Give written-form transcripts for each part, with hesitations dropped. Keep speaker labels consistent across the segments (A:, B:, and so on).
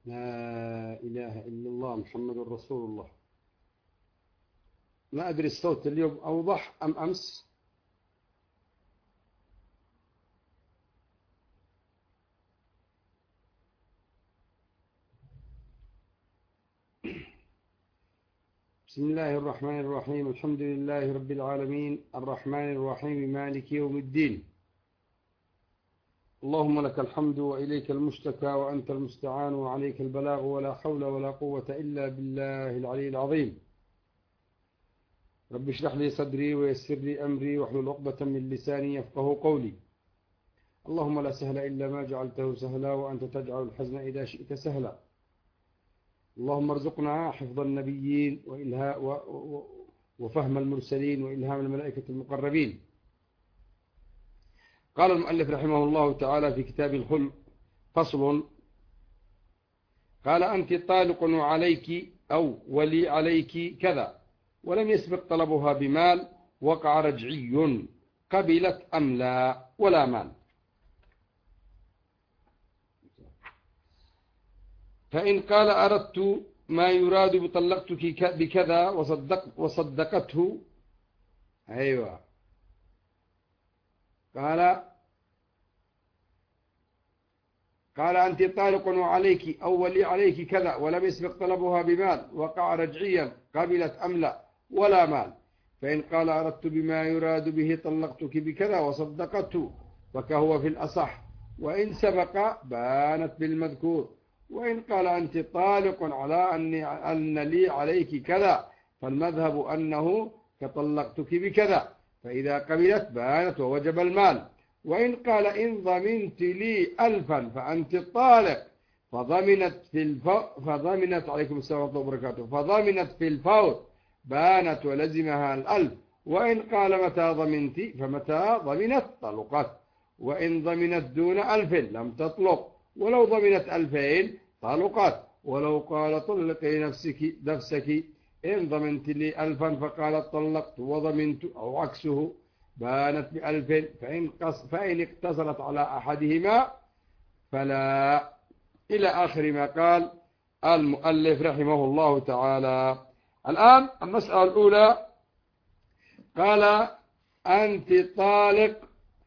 A: لا إله إلا الله محمد رسول الله. ما أدري الصوت اليوم أوضح أم أمس. بسم الله الرحمن الرحيم. الحمد لله رب العالمين الرحمن الرحيم مالك يوم الدين. اللهم لك الحمد وإليك المشتكى وأنت المستعان وعليك البلاغ ولا حول ولا قوة إلا بالله العلي العظيم. رب اشرح لي صدري ويسر لي أمري واحلل عقدة من لساني يفقه قولي. اللهم لا سهل إلا ما جعلته سهلا وأنت تجعل الحزن إذا شئت سهلا. اللهم ارزقنا حفظ النبيين وفهم المرسلين وإلهام الملائكة المقربين. قال المؤلف رحمه الله تعالى في كتاب الخلق: فصل. قال: أنت طالق وعليك أو ولي عليك كذا ولم يسبق طلبها بمال وقع رجعي قبلت أم لا ولا مال. فإن قال: أردت ما يراد بطلقتك بكذا وصدقته. أيوة. قال: أنت طالق وعليك أو ولي عليك كذا ولم يسبق طلبها بمال وقع رجعيا قبلت أم لا ولا مال. فإن قال: أردت بما يراد به طلقتك بكذا وصدقته فكهو في الأصح، وإن سبق بانت بالمذكور. وإن قال: أنت طالق على أن لي عليك كذا فالمذهب أنه كطلقتك بكذا، فإذا قبلت بانت ووجب المال. وإن قال: إن ضمنت لي 1000 فأنت طالق فضمنت عليكم السلام ورحمة الله وبركاته فضمنت في الفوت بانت ولزمها 1000. وإن قال: متى ضمنت فمتى ضمنت طلقت. وإن ضمنت دون 1000 لم تطلق، ولو ضمنت 2000 طلقت. ولو قال: طلقي نفسك إن ضمنت لي 1000 فقالت طلقت وضمنت أو عكسه بانت ب1000. فإن اقتصرت على أحدهما فلا، إلى آخر ما قال المؤلف رحمه الله تعالى. الآن المسألة الأولى. قال: أنت طالق.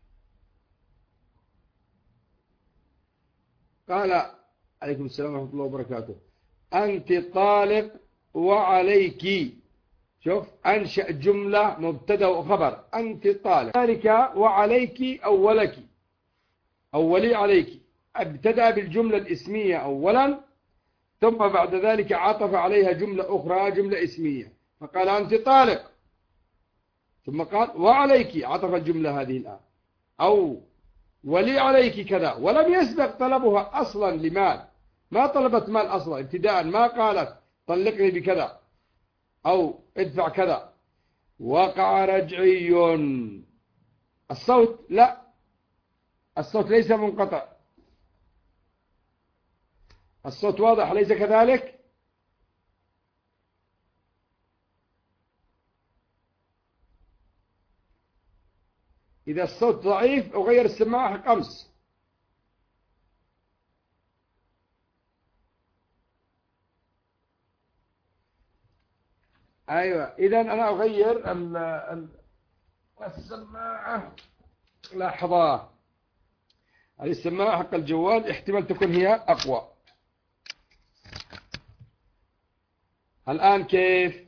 A: قال: عليكم السلام ورحمة الله وبركاته. أنت طالق وعليك. شوف، أنشأ جملة مبتدأ وخبر. أنت طالق ذلك وعليك أو ولك أو ولي عليك. ابتدأ بالجملة الاسمية أولا، ثم بعد ذلك عطف عليها جملة أخرى جملة اسمية، فقال: أنت طالق، ثم قال: وعليك، عطف الجملة هذه الآن، أو ولي عليك كذا، ولم يسبق طلبها أصلا لمال. ما طلبت مال أصلا ابتداء، ما قالت طلقني بكذا أو ادفع كذا. وقع رجعي. الصوت لا، الصوت ليس منقطع، الصوت واضح أليس كذلك؟ إذا الصوت ضعيف أغير السماعة حق أمس. أيوة، إذا أنا أغير السماعة. لحظة، هذه السماعة حق الجوال احتمال تكون هي أقوى. الآن كيف؟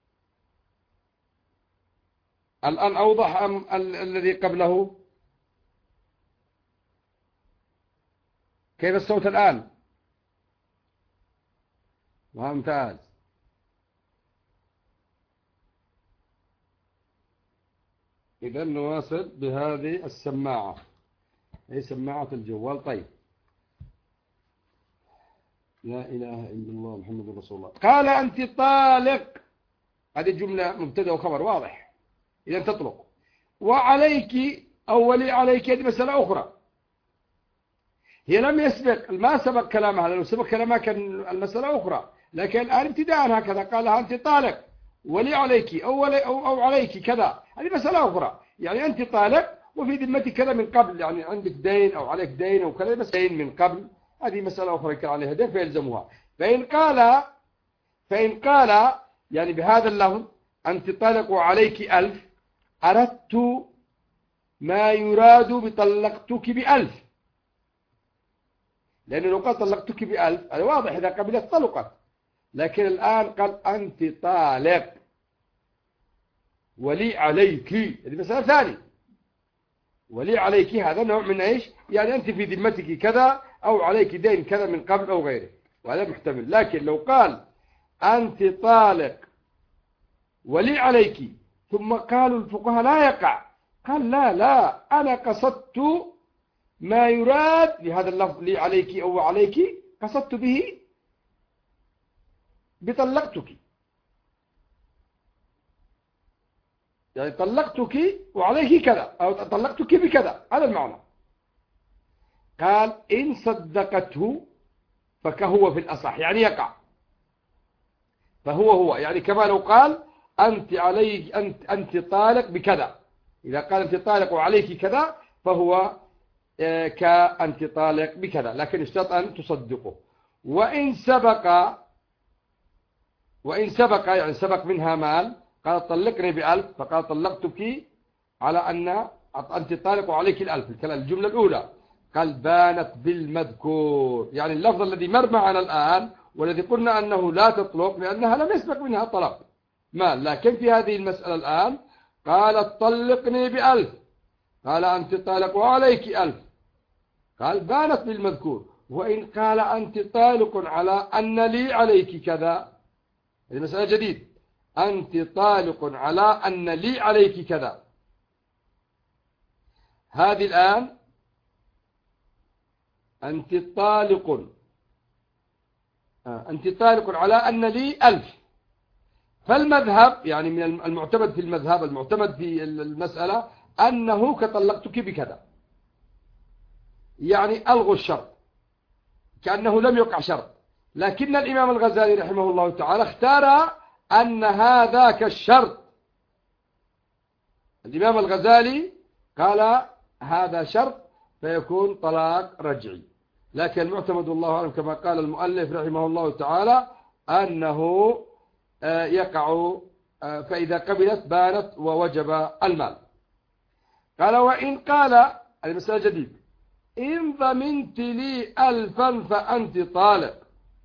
A: الآن أوضح أم الذي قبله؟ كيف الصوت الآن؟ ممتاز. إذا نواصل بهذه السماعة، هي سماعة الجوال. طيب. لا إله إلا الله محمد رسول الله. قال: أنت طالق، هذه جملة مبتدأ وخبر واضح، إذا تطلق. وعليك أو ولي عليك، هذه مسألة أخرى، هي لم يسبق، ما سبق كلامها، لو سبق كلامها كان المسألة أخرى، لكن الآن ابتداء هكذا قال لها: أنت طالق ولي عليك أو عليك كذا، هذه مسألة أخرى. يعني أنت طالق وفي ذمتك كذا من قبل، يعني عندك دين أو عليك دين أو كذا، بس دين من قبل هذه مسألة أخرى كان عليها دين فيلزمها. فإن قال يعني بهذا اللفظ أنت طالق وعليك 1000، أردت ما يراد بطلقتك ب1000، لأنه لو قال طلقتك ب1000 هذا واضح إذا قبلت طلقت، لكن الآن قال أنت طالق ولي عليك، هذه مسألة ثانية. ولي عليك هذا نوع من إيش؟ يعني أنت في ذمتك كذا أو عليك دين كذا من قبل أو غيره، وهذا محتمل. لكن لو قال أنت طالق ولي عليك ثم قالوا الفقهاء لا يقع، قال لا أنا قصدت ما يراد بهذا اللفظ لي عليك أو عليك، قصدت به بطلقتك، يعني طلقتك وعليك كذا أو طلقتك بكذا، هذا المعنى. قال إن صدقته فكهو في الأصح، يعني يقع، فهو يعني كما لو قال أنت عليك أنت طالق بكذا، إذا قال أنت طالق وعليك كذا فهو كأنت طالق بكذا، لكن اشترط أن تصدقه. وإن سبق يعني سبق منها مال، قال طلقني ب1000 فقال طلقتك على أن أنت طالق وعليك 1000، الجملة الأولى قال بانت بالمذكور، يعني اللفظ الذي مر معنا الآن والذي قلنا أنه لا تطلق لأنها لم يسبق منها طلق مال، لكن في هذه المسألة الآن قالت طلقني ب1000، قال أنت طالق وعليك 1000، قال بانت بالمذكور. وإن قال أنت طالق على أن لي عليك كذا، هذه مسألة جديدة، أنت طالق على أن لي عليك كذا، هذه الآن أنت طالق على أن لي 1000. فالمذهب يعني من المعتمد في المذهب، المعتمد في المسألة أنه كطلقتك بكذا، يعني ألغوا الشرط كأنه لم يقع شرط. لكن الإمام الغزالي رحمه الله تعالى اختار أن هذا كالشرط، الإمام الغزالي قال هذا شرط فيكون طلاق رجعي. لكن المعتمد الله أعلم كما قال المؤلف رحمه الله تعالى أنه يقع، فإذا قبلت بانت ووجب المال. قال وإن قال، المسألة جديد، إن ضمنت لي 1000 فأنت طالق،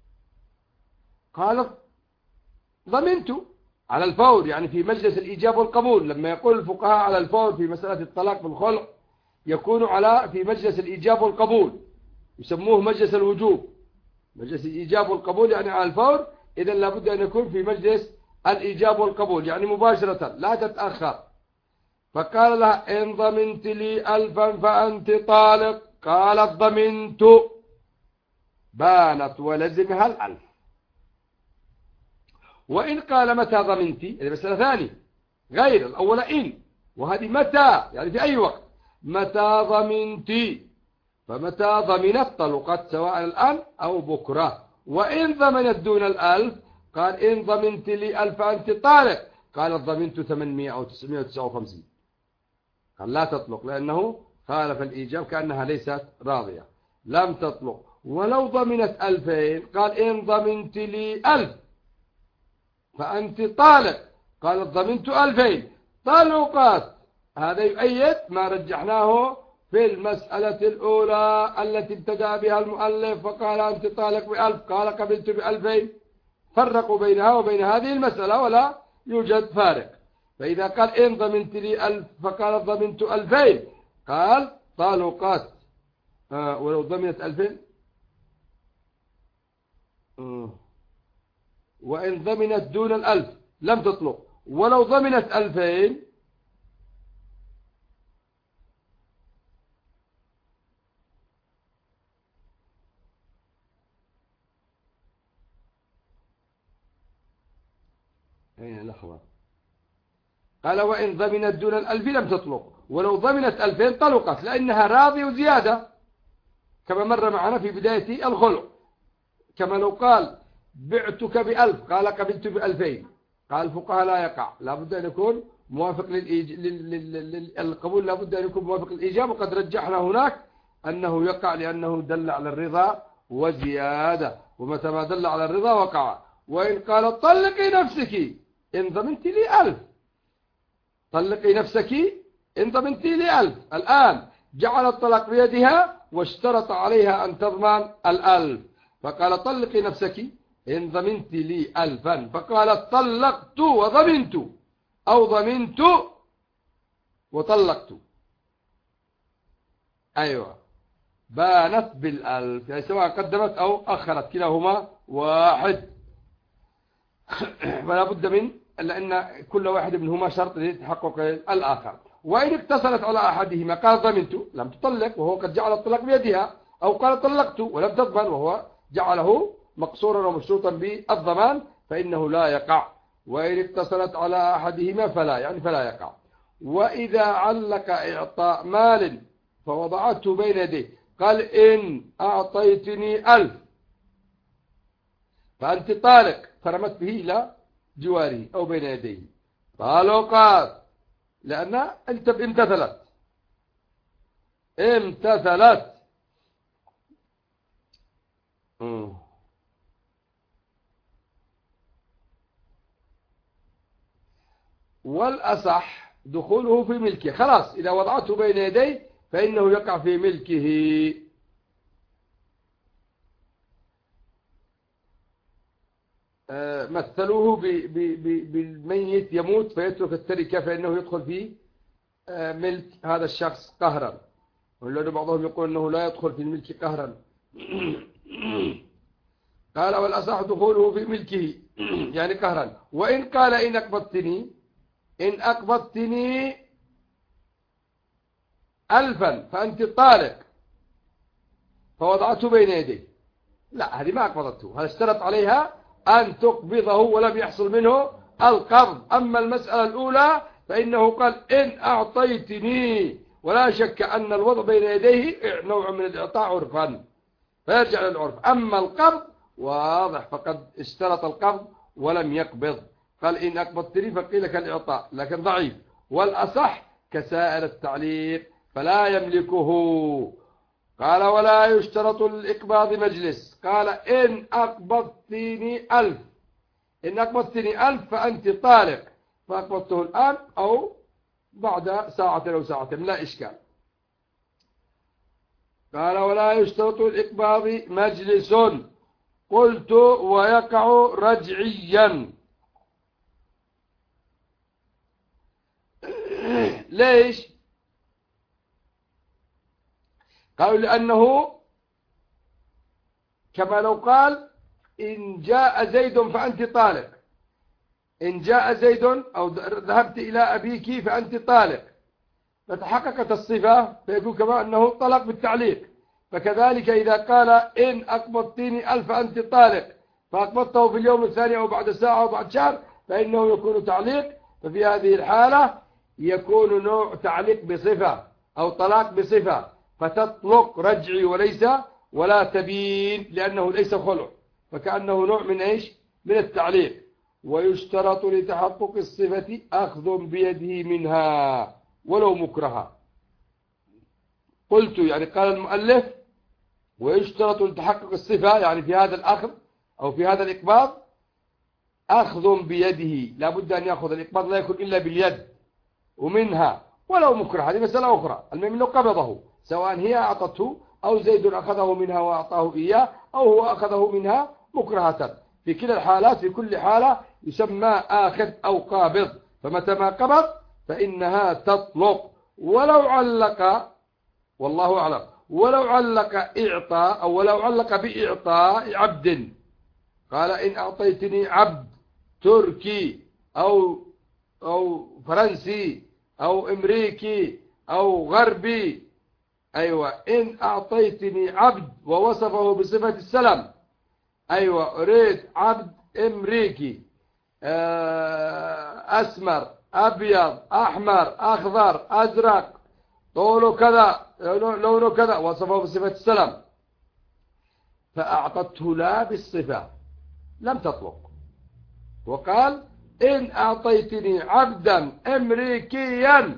A: قال ضمنت على الفور، يعني في مجلس الإيجاب والقبول. لما يقول الفقهاء على الفور في مسألة الطلاق بالخلع يكون في مجلس الإيجاب والقبول، يسموه مجلس الوجوب، مجلس الإيجاب والقبول يعني على الفور. إذن لابد أن يكون في مجلس الإيجاب والقبول يعني مباشرة لا تتأخر. فقال لها إن ضمنت لي 1000 فأنت طالق، قالت ضمنت، بانت ولزمها 1000. وإن قال متى ضمنتي، هذه مسألة ثانية غير الأول، إن، وهذه متى يعني في أي وقت، متى ضمنتي، فمتى ضمنت طلقت سواء الآن أو بكرة. وإن ضمنت دون 1000 قال إن ضمنت لي 1000 أنت طالق، قالت ضمنت 800 أو 959، قال لا تطلق لأنه خالف الإيجاب كأنها ليست راضية، لم تطلق. ولو ضمنت 2000 قال إن ضمنت لي 1000 فأنت طالق، قالت ضمنت 2000 طلقات. هذا يؤيد ما رجحناه في المسألة الأولى التي ابتدأ بها المؤلف فقال أنت طالق ب1000، قال قبلت ب2000، فرقوا بينها وبين هذه المسألة ولا يوجد فارق. فإذا قال إن ضمنت لي 1000 فقال ضمنت 2000 قال طلقات. ولو ضمنت 2000 وإن ضمنت دون 1000 لم تطلق، ولو ضمنت 2000 لحظة، قال وإن ضمنت دون 1000 لم تطلق، ولو ضمنت 2000 طلقت لأنها راضية وزيادة كما مر معنا في بداية الخلع. كما لو قال بعتك ب1000 قال قبلت ب2000، قال الفقهاء لا يقع، لابد أن يكون موافق للقبول، لابد أن يكون موافق للإيجاب. وقد رجحنا هناك أنه يقع لأنه دل على الرضا وزيادة، ومتى ما دل على الرضا وقع. وإن قال طلقي نفسك إن ضمنت لي 1000، طلقي نفسك إن ضمنت لي 1000. الآن جعل الطلاق بيدها واشترط عليها أن تضمن 1000، فقال طلقي نفسك إن ضمنت لي 1000، فقالت طلقت وضمنت، أو ضمنت وطلقت. أيوة، بانت بال1000، يعني سواء قدمت أو أخرت كلاهما واحد. فلا بد من لأن كل واحد منهما شرط لتحقق الآخر. وإن اقتصرت على أحدهما قال ضمنت لم تطلق وهو قد جعل الطلاق بيدها، أو قال طلقت ولم تضمن وهو جعله مقصورا ومشروطا بالضمان، فإنه لا يقع. وإن اقتصرت على أحدهما فلا يقع. وإذا علق إعطاء مال فوضعته بين يديه، قال إن أعطيتني 1000 فأنت طالق، فرمت به إلى جواره أو بين يديه، قالوا قال لأن أنت امتثلت. والأصح دخوله في ملكه، خلاص إذا وضعته بين يديه فإنه يقع في ملكه. مثلوه بالميت يموت فيترك التركة، فإنه يدخل في ملك هذا الشخص قهرا، ولأن بعضهم يقول أنه لا يدخل في الملك قهرا. قال والأصح دخوله في ملكه يعني قهرا. وإن قال إن أقبضتني 1000 فأنت طالق، فوضعته بين يديه، لا هذه ما أقبضته، هذا اشترط عليها أن تقبضه ولم يحصل منه القبض. أما المسألة الأولى فإنه قال إن أعطيتني، ولا شك أن الوضع بين يديه نوع من الإعطاء عرفا فيرجع للعرف. أما القبض واضح، فقد اشترط القبض ولم يقبض، قال إن أقبضتني فقيل كالإعطاء لكن ضعيف. والأصح كسائر التعليق فلا يملكه. قال ولا يشترط الإقباض مجلس، قال إن أقبضتني 1000 فأنت طالق، فأقبضته الآن أو بعد ساعة أو ساعتين لا إشكال. قال ولا يشترط الإقباض مجلس، قلت ويقع رجعيا. ليش؟ قالوا لأنه كما لو قال إن جاء زيد فأنت طالق، إن جاء زيد أو ذهبت إلى أبيك فأنت طالق، فتحققت الصفة فيكون كما أنه طلق بالتعليق. فكذلك إذا قال إن أقبضتني 1000 فأنت طالق، فأقبضته في اليوم الثاني أو بعد ساعة أو بعد شهر، فإنه يكون تعليق. ففي هذه الحالة يكون نوع تعليق بصفة أو طلاق بصفة، فتطلق رجعي وليس ولا تبين، لأنه ليس خلع، فكأنه نوع من إيش؟ من التعليق. ويشترط لتحقق الصفة أخذ بيده منها ولو مكرها. قلت يعني قال المؤلف ويشترط لتحقق الصفة، يعني في هذا الأخذ أو في هذا الإقباض أخذ بيده، لا بد أن يأخذ الإقباض، لا يكون إلا باليد ومنها ولو مكره. هذه مسألة أخرى، المهم أنه قبضه، سواء هي أعطته أو زيد أخذه منها وأعطاه إياه أو هو أخذه منها مكرهة. في كلا الحالات في كل حالة يسمى آخذ أو قابض. فمتى ما قبض فإنها تطلق. ولو علق، والله أعلم، ولو علق إعطاء أو ولو علق بإعطاء عبد، قال إن أعطيتني عبد تركي أو فرنسي أو أمريكي أو غربي، أيوة إن أعطيتني عبد ووصفه بصفة السلم، أيوة أريد عبد أمريكي أسمر أبيض أحمر أخضر أزرق طوله كذا لونه كذا، وصفه بصفة السلم، فأعطته لا بالصفة لم تطلق. وقال إن أعطيتني عبدا أمريكيا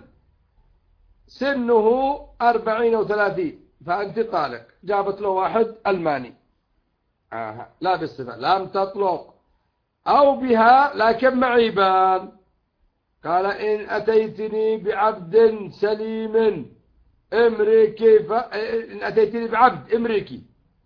A: سنه 40 أو 30 فأنت طالق، جابت له واحد ألماني لا بالصفة، لم تطلق، أو بها لكن معيبان. قال إن أتيتني بعبد سليم إمريكي إن أتيتني بعبد إمريكي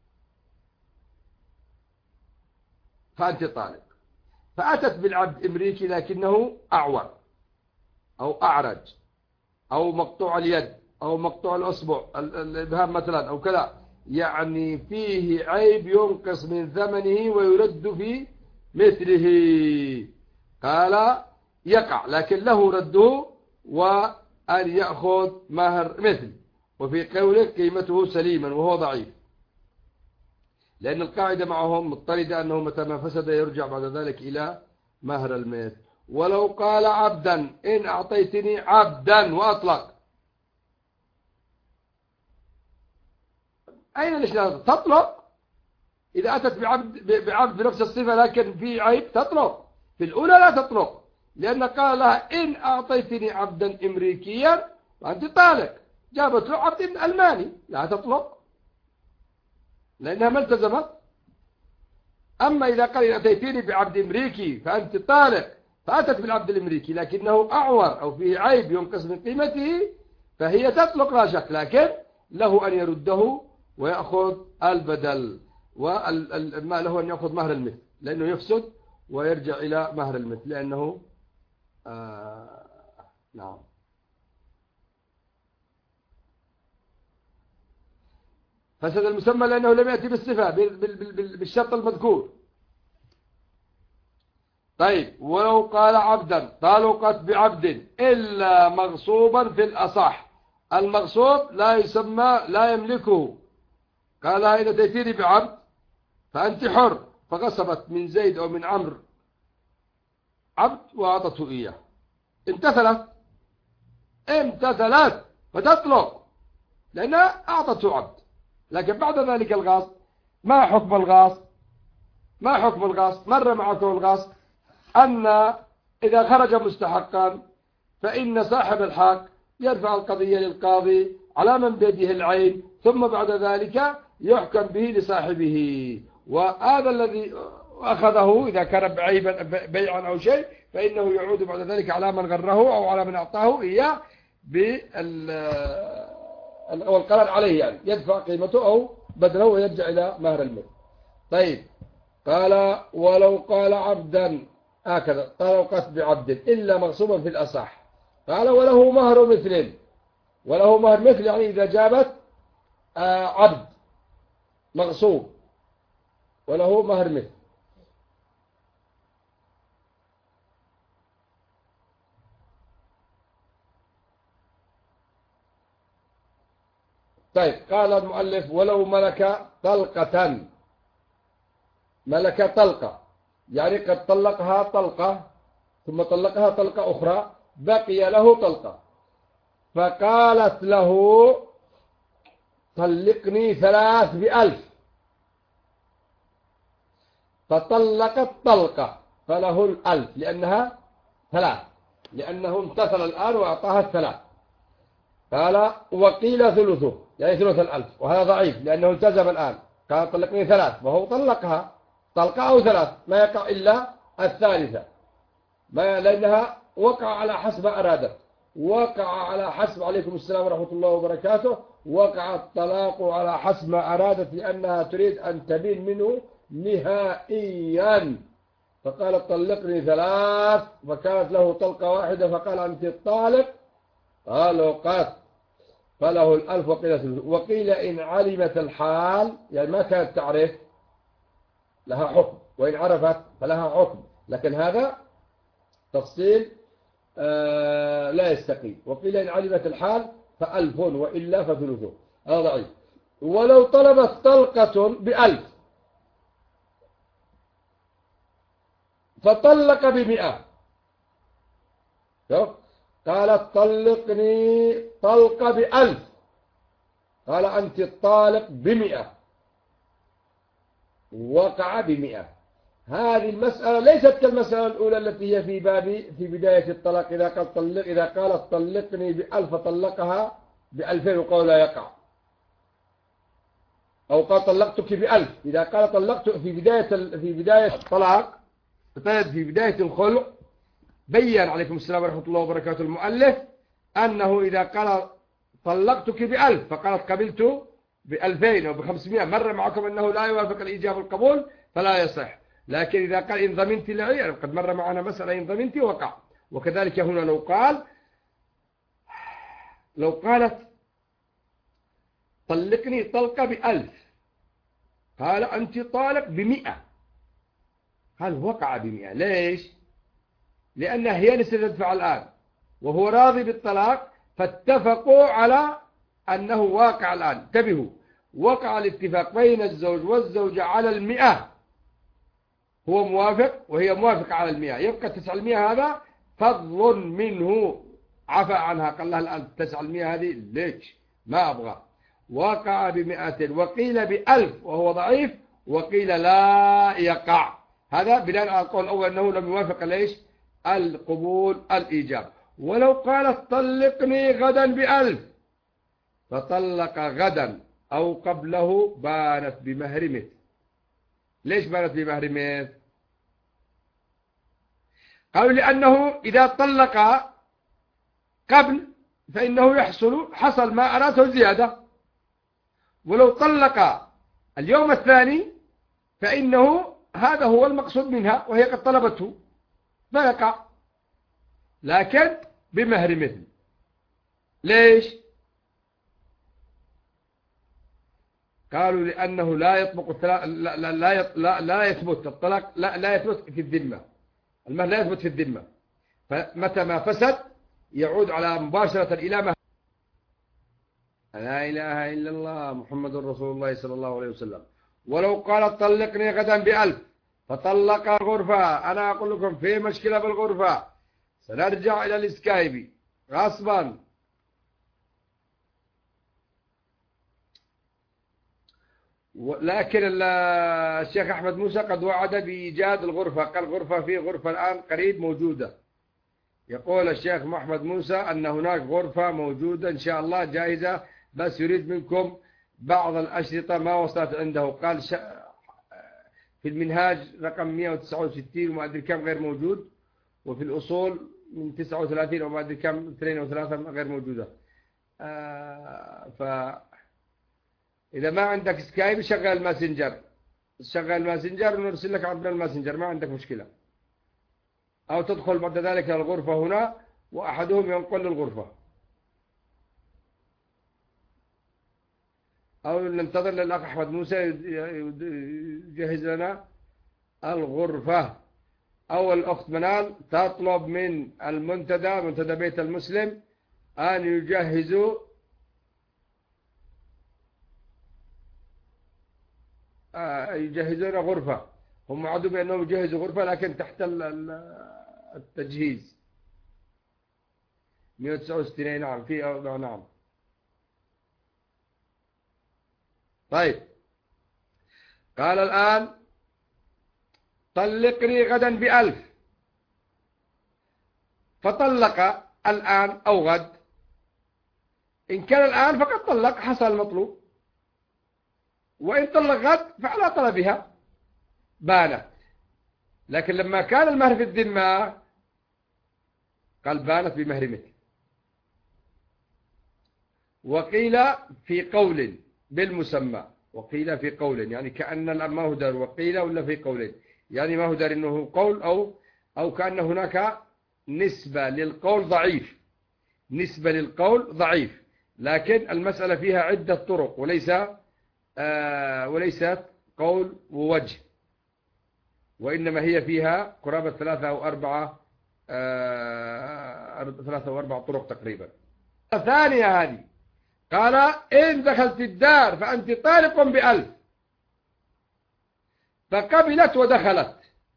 A: فأنت طالق. فأتت بالعبد إمريكي لكنه أعور أو أعرج أو مقطوع اليد أو مقطوع الأصبع الإبهام مثلا أو كذا، يعني فيه عيب ينقص من ثمنه ويرد في مثله. قال يقع، لكن له رده وأن يأخذ مهر مثل. وفي قوله قيمته سليما وهو ضعيف، لأن القاعدة معهم مضطردة أنه متى ما فسد يرجع بعد ذلك إلى مهر المثل. ولو قال عبدا إن أعطيتني عبدا وأطلق، أين الإشكال؟ تطلق إذا أتت بعبد بنفس الصفة لكن في عيب تطلق. في الأولى لا تطلق، لأن قال لها إن أعطيتني عبدا أمريكيا فأنت طالق. جابت له عبد ألماني، لا تطلق لأنها ما التزمت. أما إذا قال إن أتيتني بعبد أمريكي فأنت طالق، فأتت بالعبد الأمريكي لكنه أعور أو فيه عيب ينقص من قيمته، فهي تطلق لا شك، لكن له أن يرده ويأخذ البدل، وما له أن يأخذ مهر المثل لأنه يفسد ويرجع إلى مهر المثل لأنه نعم. فسد المسمى لأنه لم يأتي بالصفة بالشرط المذكور. طيب ولو قال عبدا طلقت بعبد إلا مغصوبا في الأصح. المغصوب لا يسمى لا يملكه. قال إذا تأتيني بعبد فأنت حر، فغصبت من زيد أو من عمرو عبد وأعطته إياه، امتثلت فتطلق لأنها أعطته عبد. لكن بعد ذلك الغاصب، ما حكم الغاصب؟ مر معكم الغاصب أن إذا خرج مستحقا فإن صاحب الحق يرفع القضية للقاضي على من بيده العين، ثم بعد ذلك يحكم به لصاحبه. وهذا الذي أخذه إذا كان بيعا أو شيء فإنه يعود بعد ذلك على من غره أو على من أعطاه إياه والقرار عليه، يعني يدفع قيمته أو بدله ويرجع إلى مهر المثل. طيب قال ولو قال عبدا هكذا طلقت بعبد إلا مغصوبا في الأصح. قال وله مهر مثل. وله مهر مثل يعني إذا جابت عبد مغصوب وله مهر مثل. طيب قال المؤلف ولو ملك طلقة، ملك طلقة يعني قد طلقها طلقة ثم طلقها طلقة أخرى، بقي له طلقة، فقالت له طلقني 300,000، فطلقت طلقة فله 1000 لأنها 3، لأنه امتثل الآن وأعطاها 3. قال وقيل ثلثه يعني ثلث 1000، وهذا ضعيف لأنه التزم الآن. قال طلقني 3 وهو طلقها طلقة أو 3، ما يقع إلا الثالثة، لأنها وقع على حسب أرادت، وقع على حسب عليكم السلام ورحمة الله وبركاته، وقع الطلاق على حسب ما أرادت لأنها تريد أن تبين منه نهائيا. فقالت طلقني 3 فكانت له طلقة واحدة، فقال أنت الطالق، قالوا قد، فله 1000 وقيل ثلثه. وقيل إن علمت الحال يعني ما كانت تعرف لها حكم، وإن عرفت فلها حكم، لكن هذا تفصيل لا يستقيم. وقيل إن علمت الحال ف1000 وإلا فثلثه، هذا ضعيف. ولو طلبت طلقة ب1000 فطلق ب100، قالت طلقني طلقة ب1000، قال أنت الطالق ب100، وقع ب100. هذه المسألة ليست كالمسألة الأولى التي هي في بداية الطلاق، إذا قالت طلقني ب1000 طلقها ب2000 وقال لا يقع. أو قال طلقتك ب1000. إذا قال طلقت في بداية الطلاق، في بداية الخلع، بين عليكم السلام ورحمة الله وبركاته المؤلف أنه إذا قال طلقتك ب1000 فقالت قبلت ب2000 أو ب500، مر معكم أنه لا يوافق الإيجاب والقبول فلا يصح. لكن إذا قال إن ضمنت لي، يعني قد مر معنا مسألة إن ضمنت وقع. وكذلك هنا لو قالت طلقني طلقة ب1000، قال أنت طالق ب100، هل وقع ب100؟ ليش؟ لأنها هي اللي ستدفع الآن وهو راضي بالطلاق، فاتفقوا على أنه واقع الآن. انتبهوا، وقع الاتفاق بين الزوج والزوجة على 100، هو موافق وهي موافقة على 100، يبقى 900 هذا فضل منه، عفى عنها، قال لها الآن 900 هذه ليش ما أبغى. وقع ب200 وقيل ب1000 وهو ضعيف، وقيل لا يقع. هذا بناء على القول الأول أنه لم يوافق ليش القبول الإيجاب. ولو قالت طلقني غدا ب1000 فطلق غدا أو قبله بانت بمهر مثل. ليش بانت بمهر مثل؟ قالوا لأنه إذا طلق قبل فإنه حصل ما أراته زيادة، ولو طلق اليوم الثاني فإنه هذا هو المقصود منها وهي قد طلبته فيقع، لكن بمهر مثل. ليش؟ قالوا لأنه لا يطبق لا يثبت الطلاق، لا يثبت في الذمة، المهر لا يثبت في الذمة، فمتى ما فسد يعود على مباشرة إلى مهر. لا إله إلا الله محمد رسول الله صلى الله عليه وسلم. ولو قالت طلقني غدا ب1000 فطلق غرفة، أنا أقول لكم في مشكلة بالغرفة، سنرجع إلى الإسكايبي غصبا. لكن الشيخ أحمد موسى قد وعد بإيجاد الغرفة، قال غرفة، في غرفة الآن قريب موجودة. يقول الشيخ محمد موسى أن هناك غرفة موجودة إن شاء الله جاهزة، بس يريد منكم بعض الأشرطة ما وصلت عنده. قال في المنهاج رقم 169 وما أدري كم غير موجود، وفي الأصول من 39 وما أدري كم 2 أو 3 غير موجودة. فإذا ما عندك سكايب شغل الماسنجر، ونرسل لك عبر الماسنجر، ما عندك مشكلة. أو تدخل بعد ذلك الغرفة هنا وأحدهم ينقل للغرفة، أو ننتظر للأخ أحمد موسى يجهز لنا الغرفة. أو الأخت منال تطلب من منتدى بيت المسلم أن يجهزوا يجهزون غرفة. هم وعدوا بأنهم يجهزوا غرفة لكن تحت التجهيز 169. نعم في نعم. طيب، قال الآن طلقني غدا ب1000 فطلق الآن أو غد. إن كان الآن فقد طلق، حصل المطلوب. وإن طلق غد فعلى طلبها بانت. لكن لما كان المهر في الذمة قال بانت بمهر مثل. وقيل في قول بالمسمى، وقيل في قول، يعني كأن المهدر وقيل ولا في قول، يعني مهدر إنه قول أو كأن هناك نسبة للقول ضعيف، نسبة للقول ضعيف، لكن المسألة فيها عدة طرق وليست قول ووجه، وإنما هي فيها قرابة 3 أو 4 طرق تقريبا. الثانية هذه قال إن دخلت الدار فأنت طالق ب1000، فقبلت ودخلت،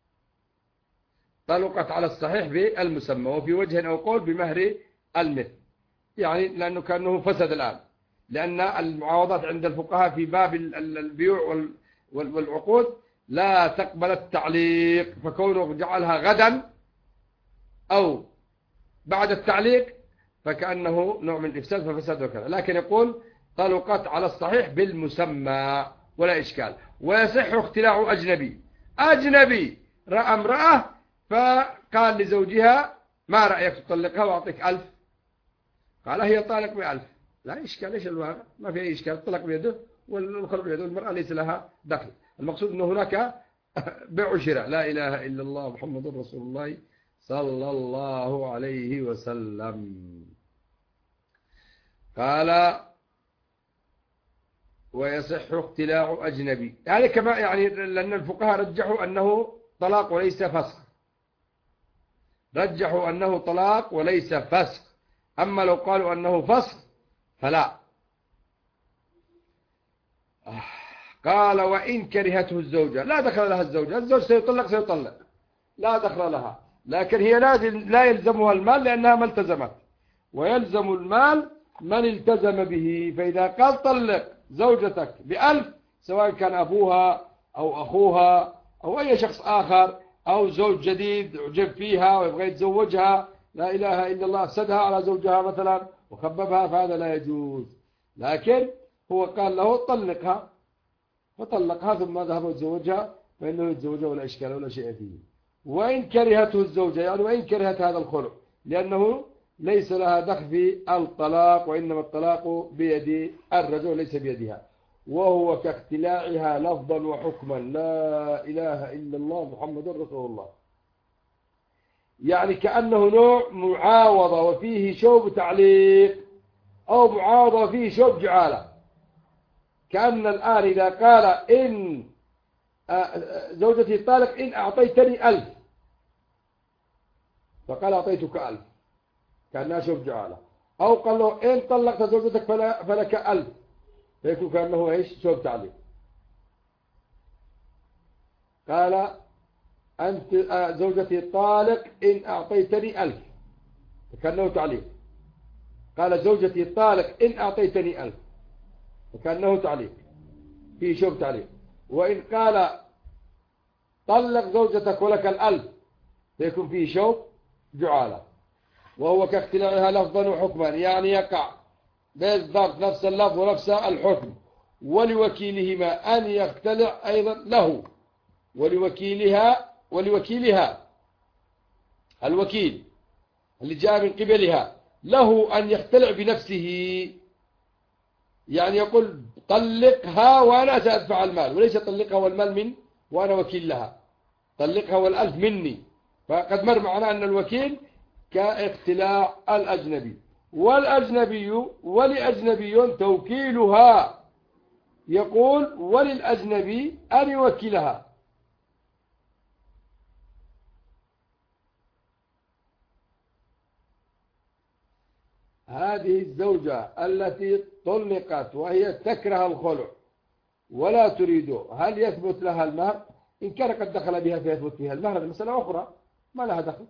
A: طلقت على الصحيح بالمسمى، وفي وجه أو قول بمهر المثل، يعني لأنه كأنه فسد الآن، لأن المعاوضات عند الفقهاء في باب البيوع والعقود لا تقبل التعليق، فكونه جعلها غدا أو بعد التعليق فكأنه نوع من الإفساد ففسد وكذا. لكن يقول طلقت على الصحيح بالمسمى، ولا إشكال. ويصح اختلاع أجنبي. أجنبي رأى امرأة فقال لزوجها ما رأيك تطلقها وأعطيك 1000، قال هي طالق ب1000، لا إشكال، إيش الواقع؟ ما في أي إشكال، الطلاق بيده والخلع بيده، المرأة ليس لها دخل. المقصود أنه هناك بيع وشراء. لا إله إلا الله محمد رسول الله صلى الله عليه وسلم. قال ويصح اختلاع أجنبي، يعني كما يعني لأن الفقهاء رجحوا أنه طلاق وليس فسخ، رجحوا أنه طلاق وليس فسخ. أما لو قالوا أنه فسخ فلا. قال وإن كرهته الزوجة، لا دخل لها الزوجة، الزوج سيطلق لا دخل لها، لكن هي لا يلزمها المال لأنها ما التزمت، ويلزم المال من التزم به. فإذا قال طلق زوجتك ب1000، سواء كان أبوها أو أخوها أو أي شخص آخر أو زوج جديد عجب فيها ويبغى يتزوجها، لا إله إلا الله، أفسدها على زوجها مثلا وخببها، فهذا لا يجوز. لكن هو قال له طلقها فطلقها ثم ذهب وتزوجها، فإنه يتزوجها ولا إشكال ولا شيء فيه. وإن كرهته الزوجة، يعني وإن كرهت هذا الخلع، لأنه ليس لها دخل في الطلاق، وإنما الطلاق بيد الرجل وليس بيدها، وهو كاختلاعها لفظا وحكما. لا إله إلا الله محمد رسول الله. يعني كأنه نوع معاوضة وفيه شوب تعليق، أو معاوضة وفيه شوب جعالة. كأن الآن إذا قال إن زوجتي طالق إن أعطيتني 1000، فقال أعطيتك 1000، كأنها شوب جعالة. أو قال له إن طلقت زوجتك فلك 1000، فيكون كأنه إيش؟ شوب تعليق. قال أنت زوجتي طالق إن أعطيتني 1000، فكأنه تعليق. قال زوجتي طالق إن أعطيتني 1000، فكأنه تعليق، فيه شوب تعليق. وإن قال طلق زوجتك ولك 1000، فيكون فيه شوب جعالة. وهو كاختلاعها لفظا وحكما، يعني يقع بالضبط نفس اللفظ ونفس الحكم. ولوكيلهما أن يختلع أيضا له، ولوكيلها الوكيل اللي جاء من قبلها له أن يختلع بنفسه، يعني يقول طلقها وأنا سأدفع المال، وليس طلقها والمال من وأنا وكيل لها، طلقها والألف مني. فقد مر معنا أن الوكيل كاختلاع الأجنبي. والأجنبي ولأجنبي توكيلها، يقول وللأجنبي أن يوكلها. هذه الزوجة التي طلقت وهي تكره الخلع ولا تريده، هل يثبت لها المهر؟ إن كان قد دخل بها فيثبت فيها المهر، هذه مسألة أخرى ما لها دخل،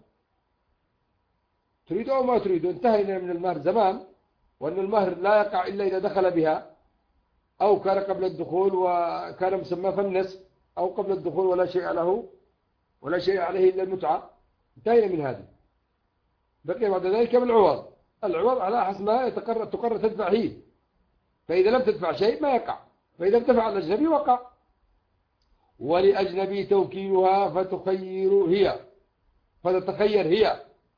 A: تريده أو ما تريده. انتهينا من المهر زمان، وأن المهر لا يقع إلا إذا دخل بها، أو كان قبل الدخول وكان مسمى فالنصف، أو قبل الدخول ولا شيء له ولا شيء عليه إلا المتعة. انتهينا من هذه. بقي بعد ذلك بالعوض، العوض على حسب ما تقرر تدفع هي، فإذا لم تدفع شيء ما يقع، فإذا ارتفع الأجنبي وقع. ولأجنبي توكيلها فتتخير هي،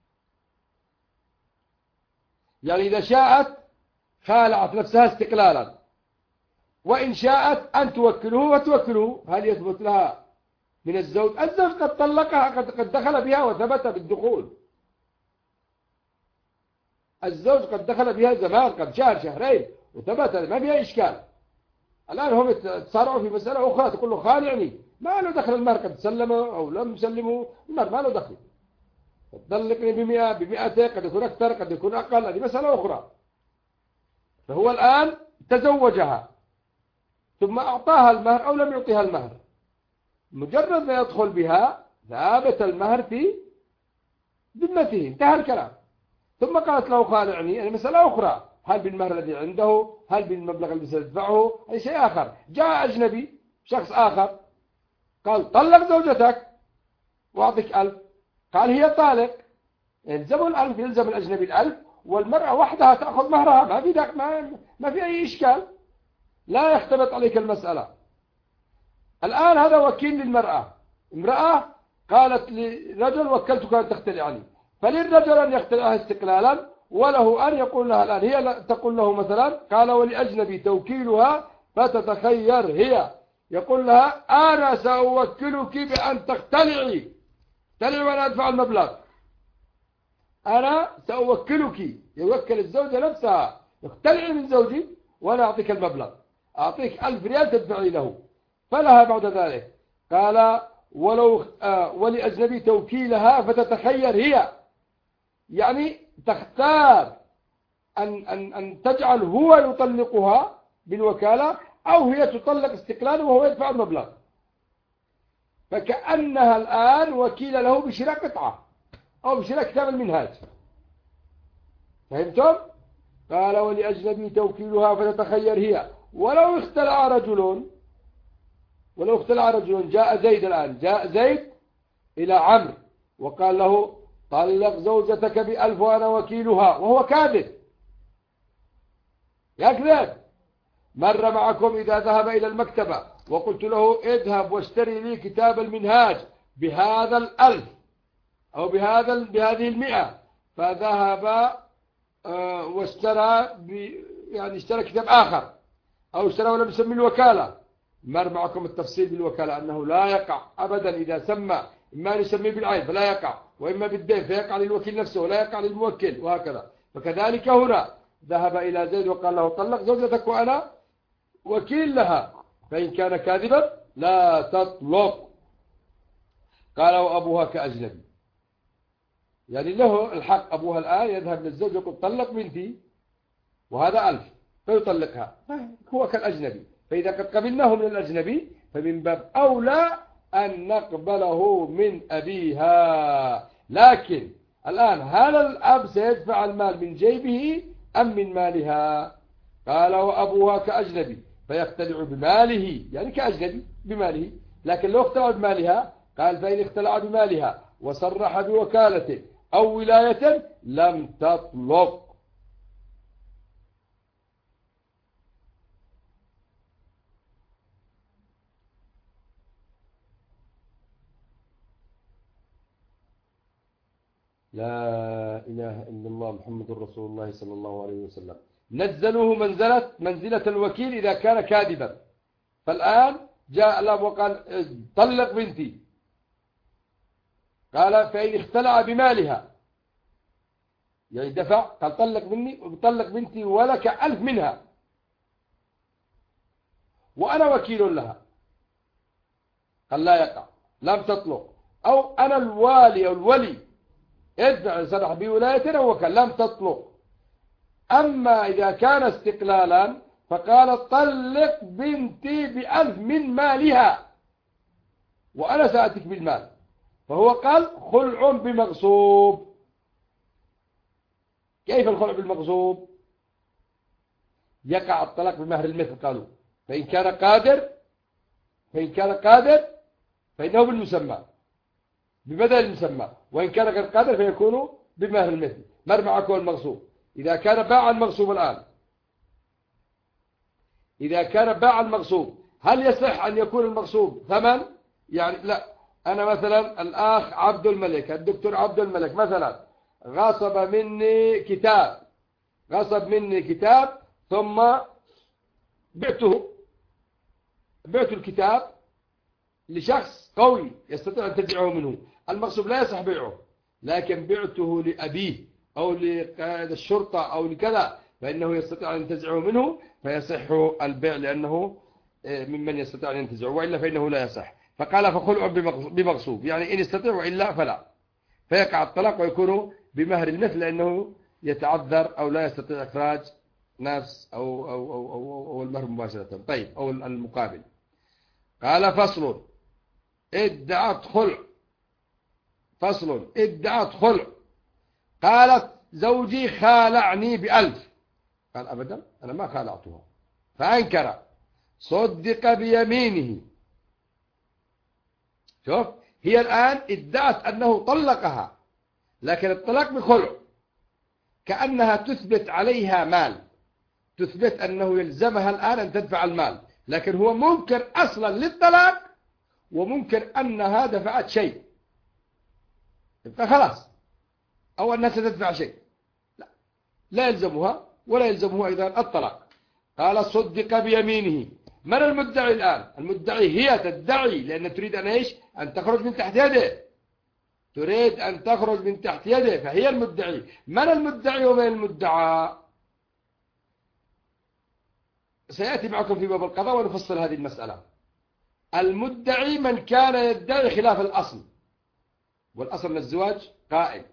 A: يعني إذا شاءت خالعت نفسها استقلالا، وإن شاءت أن توكله وتوكله. هل يثبت لها من الزوج؟ الزوج قد طلقها، قد دخل بها وثبت بالدخول، الزوج قد دخل بها زمان، قد شهر شهرين وثبت، ما فيها إشكال. الآن هم تصارعوا في مسألة أخرى، تقول له خالعني، ما له دخل المهر، قد سلمه أو لم يسلمه، المهر ما له دخل. تطلقني ب100 ب200، قد يكون أكثر قد يكون أقل، هذه مسألة أخرى. فهو الآن تزوجها ثم أعطاها المهر أو لم يعطيها المهر، مجرد ما يدخل بها ثابت المهر في ذمته، انتهى الكلام. ثم قالت له خالعني، يعني مسألة أخرى، هل بالمهر الذي عنده، هل بالمبلغ الذي سيدفعه، أي شيء آخر. جاء أجنبي شخص آخر قال طلق زوجتك وأعطيك 1000، قال هي طالق، يلزم الألف، يلزم الأجنبي 1000، والمرأة وحدها تأخذ مهرها، ما في أي إشكال، لا يختلط عليك المسألة. الآن هذا وكيل للمرأة، امرأة قالت لرجل وكلتك أن تختلعني، فللرجل أن يختلعها استقلالا، وله أن يقول لها الآن، هي تقول له مثلا قال ولأجنبي توكيلها فتتخير هي، يقول لها أنا سأوكلك بأن تختلعي وأنا أدفع المبلغ، أنا سأوكلك، يوكل الزوجة نفسها، اختلعي من زوجي وأنا أعطيك المبلغ، أعطيك 1000 ريال تدفعي له. فلها بعد ذلك قال ولأجنبي توكيلها فتتخير هي، يعني تختار أن تجعل هو يطلقها بالوكالة أو هي تطلق استقلالا وهو يدفع المبلغ، فكأنها الآن وكيل له بشراء قطعة أو بشراء كتاب المنهاج. فهمتم؟ قال ولأجنبي توكيلها فتتخير هي ولو اختلع رجل جاء زيد الآن، جاء زيد إلى عمرو وقال له طلق زوجتك ب1000 وأنا وكيلها، وهو كاذب يكذب. مر معكم إذا ذهب إلى المكتبة وقلت له اذهب واشتري لي كتاب المنهاج بهذا 1000 أو بهذه 100، فذهب واشترى يعني اشترى كتاب آخر أو اشترى ولم يسمي الوكالة. مر معكم التفصيل بالوكالة أنه لا يقع أبدا إذا سمى، إما نسميه بالعين فلا يقع، وإما بالدين فيقع للوكيل نفسه ولا يقع للموكل، وهكذا. فكذلك هنا ذهب إلى زيد وقال له طلق زوجتك وأنا وكيل لها، فإن كان كاذبا لا تطلق. قال وأبوها كأجنبي، يعني له الحق أبوها الآن يذهب للزوج يقول طلق بنتي وهذا 1000 فيطلقها، هو كالأجنبي. فإذا قد قبلناه من الأجنبي فمن باب أولى أن نقبله من أبيها. لكن الآن هل الأب سيدفع المال من جيبه أم من مالها؟ قال وأبوها كأجنبي فيختلع بماله، يعني كأجنبي بماله. لكن لو اختلع بمالها قال فإن اختلع بمالها وصرح بوكالته أو ولاية لم تطلق. لا إله إلا الله محمد رسول الله صلى الله عليه وسلم. نزلوه منزلة الوكيل إذا كان كاذبا. فالآن جاء الأب وقال طلق بنتي، قال فإن اختلع بمالها، يعني دفع قال طلق بنتي ولك 1000 منها وأنا وكيل لها، قال لا يقع لم تطلق. أو أنا الوالي أو الولي ادفع صرح بولايتنا وكل لم تطلق. أما إذا كان استقلالا فقال طلق بنتي ب1000 من مالها وأنا سأتيك بالمال، فهو قال خلع بمغصوب. كيف الخلع بالمغصوب؟ يقع الطلاق بمهر المثل قالوا، فإن كان قادر فإنه بالمسمى ببدل المسمى، وإن كان غير قادر فيكون بمهر المثل. مر معكم المغصوب. إذا كان باع المغصوب الآن، إذا كان باع المغصوب هل يصح أن يكون المغصوب ثمن؟ يعني لا، أنا مثلا الأخ عبد الملك، الدكتور عبد الملك مثلا غصب مني كتاب ثم بعت الكتاب لشخص قوي يستطيع أن تنزعه منه. المغصوب لا يصح بيعه، لكن بعته لأبيه أو لقائد الشرطة أو لكذا فإنه يستطيع أن ينتزعه منه فيصح البيع، لأنه ممن يستطيع أن ينتزعه، وإلا فإنه لا يصح. فقال فخلع بمغصوب، يعني إن يستطيع وإلا فلا، فيقع الطلاق ويكون بمهر المثل لأنه يتعذر أو لا يستطيع إخراج نفس أو المهر مباشرة. طيب، أو المقابل. قال فصل ادعت خلع. قالت زوجي خالعني ب1000، قال أبدا أنا ما خالعتها، فأنكر، صدق بيمينه. شوف، هي الآن ادعت أنه طلقها، لكن الطلاق بخلع، كأنها تثبت عليها مال، تثبت أنه يلزمها الآن أن تدفع المال، لكن هو منكر أصلا للطلاق وممكن أنها دفعت شيء، فخلاص، أو أنها ستدفع شيء، لا يلزمها ولا يلزمه أيضا الطلاق. قال صدق بيمينه. من المدعي الآن؟ المدعي هي تدعي، لأن تريد أن إيش؟ أن تخرج من تحت يده، تريد أن تخرج من تحت يده، فهي المدعي. من المدعي ومن المدعى؟ سيأتي معكم في باب القضاء ونفصل هذه المسألة. المدعي من كان يدعي خلاف الأصل، والأصل من الزواج قائم.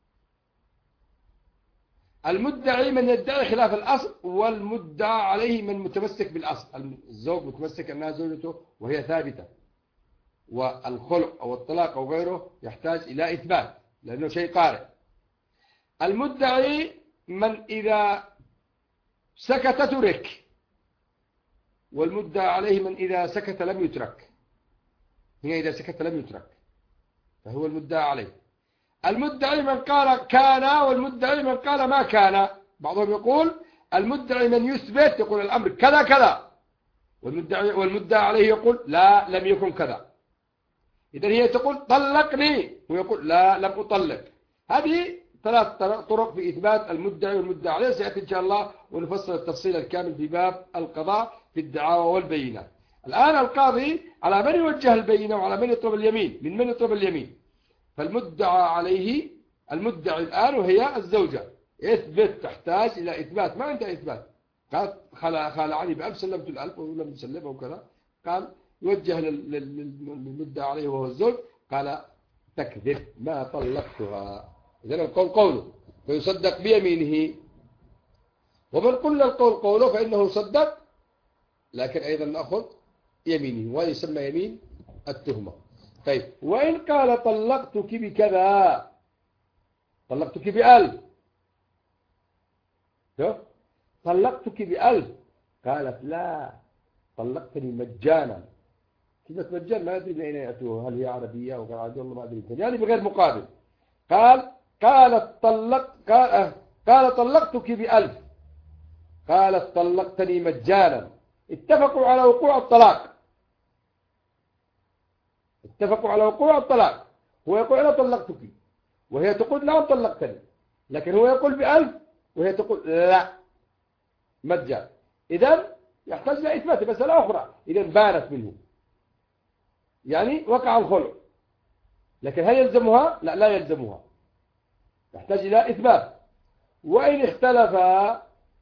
A: المدعي من يدعي خلاف الأصل، والمدعى عليه من متمسك بالأصل. الزوج متمسك أنها زوجته وهي ثابتة، والخلع أو الطلاق أو غيره يحتاج إلى إثبات لأنه شيء طارئ. المدعي من إذا سكت ترك، والمدعى عليه من إذا سكت لم يترك. هي إذا سكت لم يترك فهو المدعى عليه. المدعي من قال كان، والمدعي من قال ما كان. بعضهم يقول المدعي من يثبت، يقول الأمر كذا كذا، والمدعى عليه يقول لا لم يكن كذا. إذن هي تقول طلقني، ويقول لا لم أطلق. هذه ثلاث طرق في إثبات المدعي والمدعى عليه، سيأتي إن شاء الله ونفصل التفصيل الكامل في باب القضاء في الدعاوى والبينات. الآن القاضي على من يوجه البينة وعلى من يطلب اليمين، من يطلب اليمين. فالمدعى عليه المدعي الآن وهي الزوجة، اثبت، تحتاج إلى إثبات، ما عندها إثبات. قالت خالعني ب1000، سلمت ال1000 ولم يسلمها وكذا. قال يوجه للمدعى عليه وهو الزوج، قال تكذب ما طلقتها. إذن القول قوله فيصدق بيمينه، ومن قلنا القول قوله فإنه يصدق، لكن أيضا نأخذ يمينه، ويسمى يمين التهمة. طيب، وإن قال طلقتك بكذا، طلقتك ب1000، طلقتك ب1000، قالت لا طلقتني مجانا. كلمة مجان ما أدري من أين يأتوها، هل هي عربية أو غير عربية، والله ما أدري، يعني بغير مقابل. قالت طلقتك ب1000، قالت طلقتني مجانا. اتفقوا على وقوع الطلاق، اتفقوا على وقوع الطلاق. هو يقول أنا طلقتك، وهي تقول لا طلقتني، لكن هو يقول ب1000 وهي تقول لا مجان. إذن يحتاج إلى إثبات مسألة أخرى. إذن بانت منه، يعني وقع الخلع، لكن هل يلزمها؟ لا يلزمها، يحتاج إلى إثبات. وإن اختلفا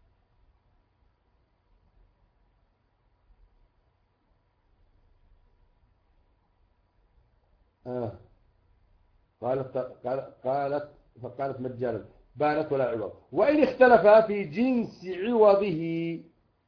A: فقالت مجانا بانت ولا عوض. وإن اختلفا في جنس عوضه،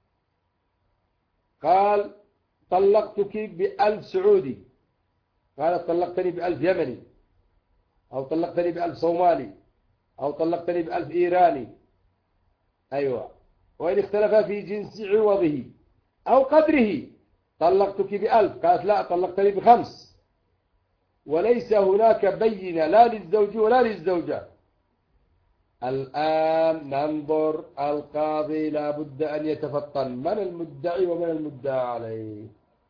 A: قال طلقتك ب1000 سعودي، قالت طلقتني ب1000 يمني، أو طلقتني ب1000 صومالي، أو طلقتني ب1000 إيراني. أيوة. وإن اختلفا في جنس عوضه أو قدره، طلقتك ب1000، قالت لا طلقتني ب5، وليس هناك بينة لا للزوج ولا للزوجة. الآن ننظر، القاضي لا بد أن يتفطن من المدعي ومن المدعى عليه.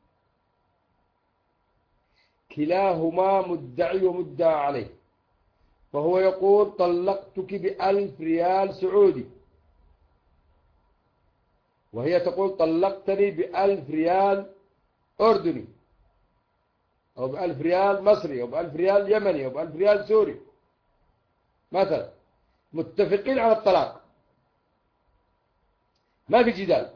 A: كلاهما مدعي ومدعى عليه، فهو يقول طلقتك ب1000 ريال سعودي، وهي تقول طلقتني ب1000 ريال أردني، أو ب1000 ريال مصري، أو ب1000 ريال يمني، أو ب1000 ريال سوري مثلا. متفقين على الطلاق، ما في جدال،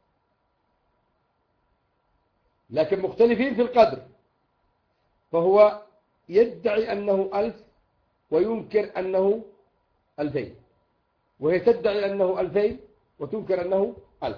A: لكن مختلفين في القدر. فهو يدعي أنه 1000 وينكر أنه 2000، وهي تدعي أنه 2000 وتنكر أنه 1000،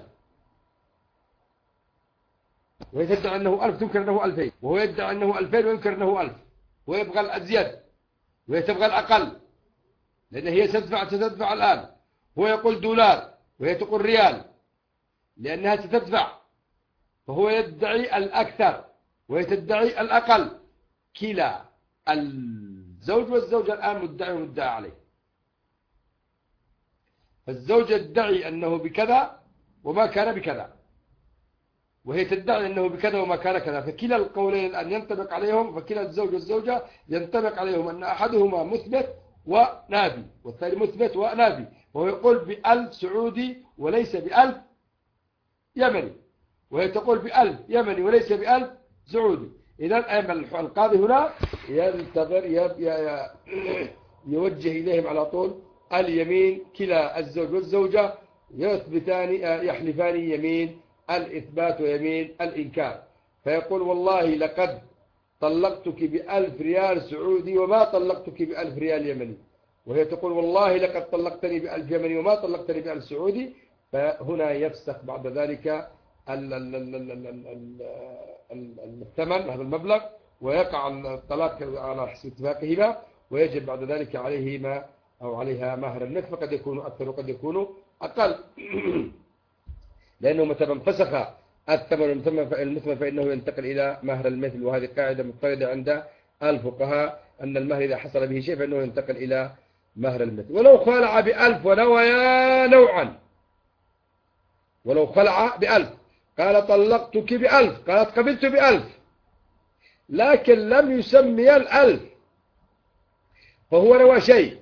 A: وهي تدعي أنه 1000 تنكر أنه 2000، وهو يدعي أنه 2000 وينكر أنه 1000، ويبغى الأزيد وهي تبغى الأقل، لأن هي ستدفع الآن. هو يقول دولار وهي تقول ريال لأنها ستدفع، فهو يدعي الأكثر وهي تدعي الأقل. كلا الزوج والزوجة الآن مدعي ومدعى عليه. فالزوج يدعي أنه بكذا وما كان بكذا، وهي تدعي أنه بكذا وما كان كذا، فكلا القولين أن ينطبق عليهم، فكلا الزوج والزوجة ينطبق عليهم أن أحدهما مثبت ونافي والثاني مثبت ونافي، وهو يقول بألف سعودي وليس بألف يمني، وهي تقول بألف يمني وليس بألف سعودي. إذن القاضي هنا ينتظر يوجه إليهم على طول اليمين، كلا الزوج والزوجة يثبتان يحلفان يمين الإثبات ويمين الإنكار، فيقول والله لقد طلقتك ب1000 ريال سعودي وما طلقتك ب1000 ريال يمني، وهي تقول والله لقد طلقتني ب1000 يمني وما طلقتني ب1000 سعودي. فهنا يفسخ بعد ذلك الثمن هذا المبلغ، ويقع الطلاق على حسب اتفاقهما، ويجب بعد ذلك عليهما أو عليها مهر النصف، فقد يكون أكثر وقد يكون أقل لأنه متى انفسخ الثمن المثمن فإنه ينتقل إلى مهر المثل، وهذه قاعدة مضطردة عند الفقهاء أن المهر إذا حصل به شيء فإنه ينتقل إلى مهر المثل. ولو خلع ب1000 ونويا نوعا، ولو خلع ب1000 قال طلقتك ب1000، قالت قبلت ب1000، لكن لم يسمي 1000 فهو نوى شيء،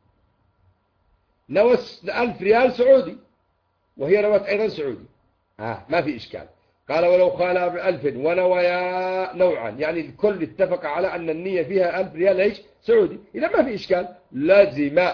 A: نوى 1000 ريال سعودي وهي نوت أيضا سعودي، ما في إشكال. قال ولو خالع ب1000 ونويا نوعا، يعني الكل اتفق على أن النية فيها 1000 ريال ايش سعودي، إذا ما في إشكال. لازم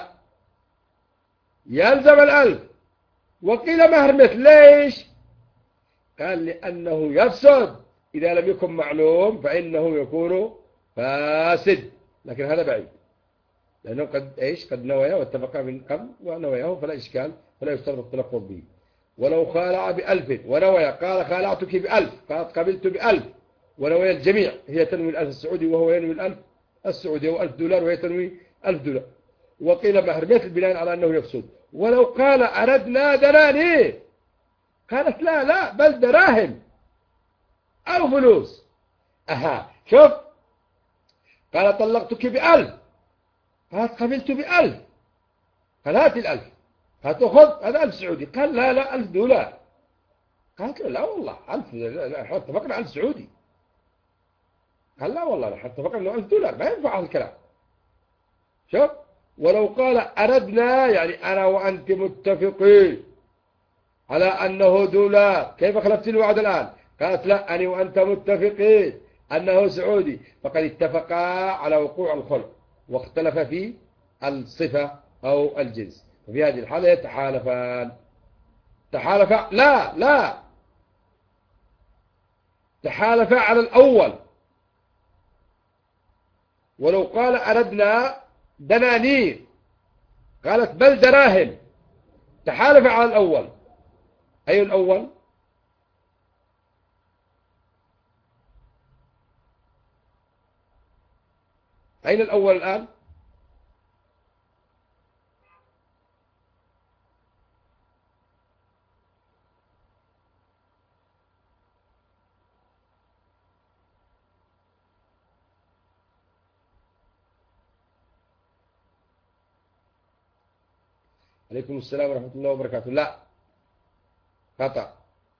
A: يلزم 1000. وقيل مهر مثل، ليش؟ قال لأنه يفسد إذا لم يكن معلوم، فإنه يكون فاسد، لكن هذا بعيد لأنه قد نويا واتفقا من قبل ونوياه فلا إشكال، فلا يشترط التلفظ به. ولو خالع ب1000 ونويا، قال خالعتك ب1000، قالت قبلت ب1000، ونويا الجميع، هي تنوي ال1000 السعودي وهو ينوي ال1000 السعودي، أو $1000 وهي تنوي $1000. وقيل مهر مثل بناء على أنه يفسد. ولو قال أردنا دنانير، قالت لا بل دراهم أو فلوس. شوف، قال طلقتك ب1000، قالت قبلت ب1000، قال هات ال1000، هتأخذ هذا 1000 سعودي، قال لا $1000. قالت له لا والله 1000، احنا اتفقنا 1000 سعودي. قال لا والله احنا اتفقنا انه $1000، ما ينفع هذا الكلام. شوف، ولو قال أردنا، يعني أنا وأنت متفقين على أنه $، كيف خلفت الوعد الآن؟ قالت لا، أنا وأنت متفقين أنه سعودي، فقد اتفقا على وقوع الخلع واختلف في الصفة أو الجنس، وفي هذه الحالة يتحالفان. لا تحالفا على الأول. ولو قال أردنا دنانير، قالت بل دراهم، تحالف على الأول. أي الأول؟ أين الأول الآن؟ عليكم السلام ورحمة الله وبركاته. لا، خطأ.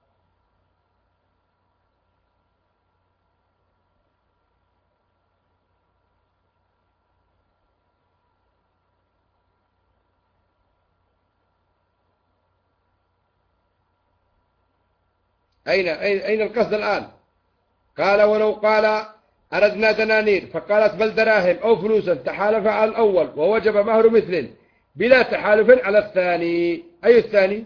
A: أين القصد الآن؟ قال ولو قال أردنا دنانير، فقالت بل دراهم أو فلوسا، تحالف على الأول ووجب مهر مثل بلا تحالف على الثاني. أي الثاني؟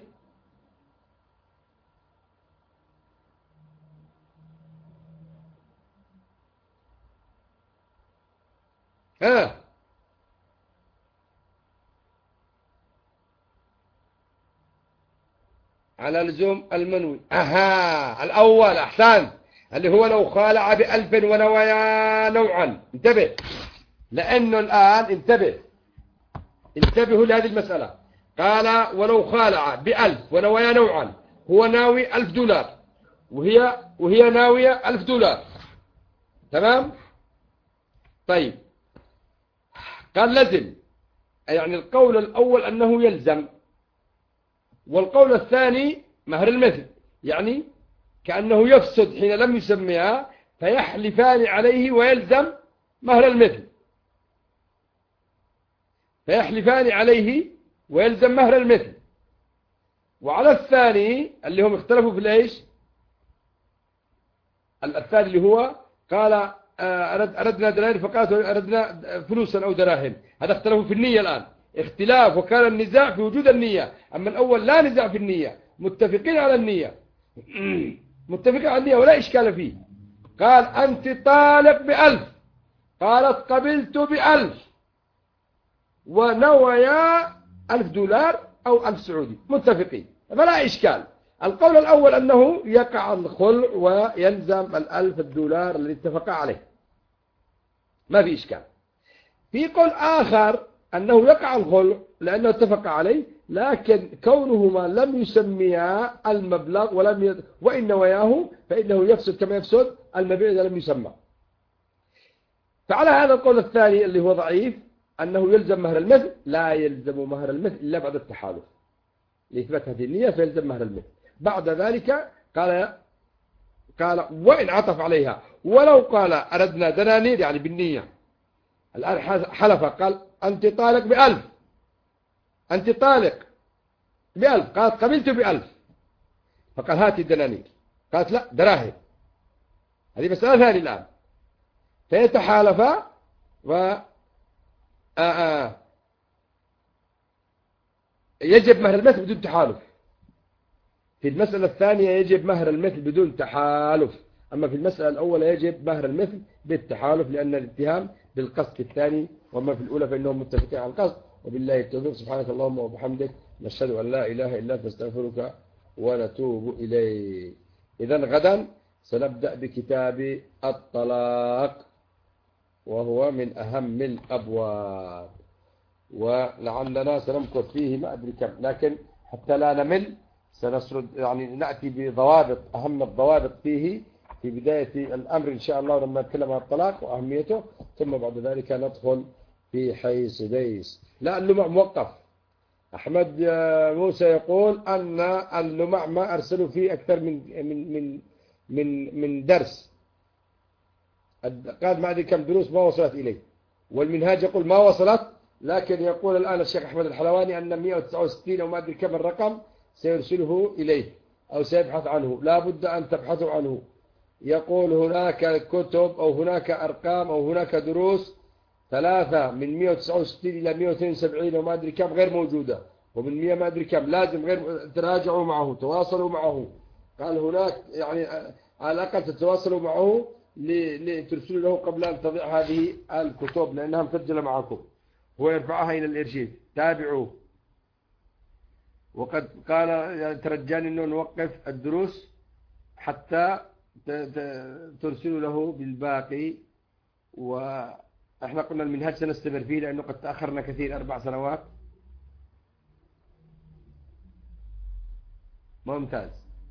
A: على لزوم المنوي. الأول أحسن، اللي هو لو خالع ب1000 ونويا نوعا. انتبه، لأنه الآن انتبهوا لهذه المسألة. قال ولو خالع ب1000 ونويا نوعا، هو ناوي $1000 وهي ناوية $1000. تمام؟ طيب، قال لزم، يعني القول الأول أنه يلزم، والقول الثاني مهر المثل، يعني كأنه يفسد حين لم يسميها، فيحلفان عليه ويلزم مهر المثل. فيحلفان عليه ويلزم مهر المثل. وعلى الثاني اللي هم اختلفوا في الايش، الثاني اللي هو قال أردنا دراهم فقالوا أردنا فلوسا أو دراهم، هذا اختلفوا في النية الآن اختلاف، وكان النزاع في وجود النية. أما الأول لا نزاع في النية، متفقين على النية متفقين على النية ولا إشكال فيه. قال أنت طالق ب1000، قالت قبلت ب1000، ونويا $1000 أو 1000 سعودي متفقين، فلا إشكال. القول الأول أنه يقع الخلع ويلزم $1000 الذي اتفقا عليه، ما في إشكال. في قول آخر أنه يقع الخلع لأنه اتفق عليه، لكن كونهما لم يسميا المبلغ وإن نوياه فإنه يفسد كما يفسد المبيع إذا لم يسمى. فعلى هذا القول الثاني اللي هو ضعيف أنه يلزم مهر المثل، لا يلزم مهر المثل إلا بعد التحالف لإثبات هذه النية، فيلزم مهر المثل. بعد ذلك قال وإن عطف عليها ولو قال أردنا دنانير يعني بالنية. الآن حلف قال أنت طالق ب1000، أنت طالق ب1000، قالت قبلت ب1000، فقال هاتي الدنانير، قالت لا دراهم. هذه مسألة ثانية الآن. فيتحالفا و يجب مهر المثل بدون تحالف. في المسألة الثانية يجب مهر المثل بدون تحالف، أما في المسألة الأولى يجب مهر المثل بالتحالف، لأن الاتهام بالقصد في الثاني، وما في الأولى فإنهم متفقين على القصد. وبالله التوفيق. سبحانك اللهم وبحمدك، نشهد أن لا إله إلا أنت، نستغفرك ونتوب إليه. إذن غدا سنبدأ بكتاب الطلاق، وهو من أهم الأبواب، ولعلنا سنمكث فيه ما أدري كم، لكن حتى لا نمل سنسرد يعني نأتي بضوابط، أهم الضوابط فيه في بداية الأمر إن شاء الله لما نتكلم عن الطلاق وأهميته، ثم بعد ذلك ندخل في حيث ليس. لا اللمع موقف. أحمد موسى يقول أن اللمع ما أرسلوا فيه أكثر من درس، قال ما أدري كم دروس ما وصلت إليه، والمنهاج يقول ما وصلت، لكن يقول الآن الشيخ أحمد الحلواني أن 169 أو ما أدري كم الرقم سيرسله إليه أو سيبحث عنه، لا بد أن تبحثوا عنه. يقول هناك كتب أو هناك أرقام أو هناك دروس 3 من 169 إلى 172 وما أدري كم غير موجودة، ومن 100 ما أدري كم لازم غير، تراجعوا معه، تواصلوا معه. قال هناك يعني على الأقل تتواصلوا معه لترسلوا له قبل أن تضيع هذه الكتب، لأنها مسجلة معكم، هو يرفعها إلى الإرشيد، تابعوه. وقد قال يعني ترجاني أنه نوقف الدروس حتى ترسلوا له بالباقي، وإحنا قلنا المنهج سنستمر فيه لأنه قد تأخرنا كثير 4 سنوات. ممتاز.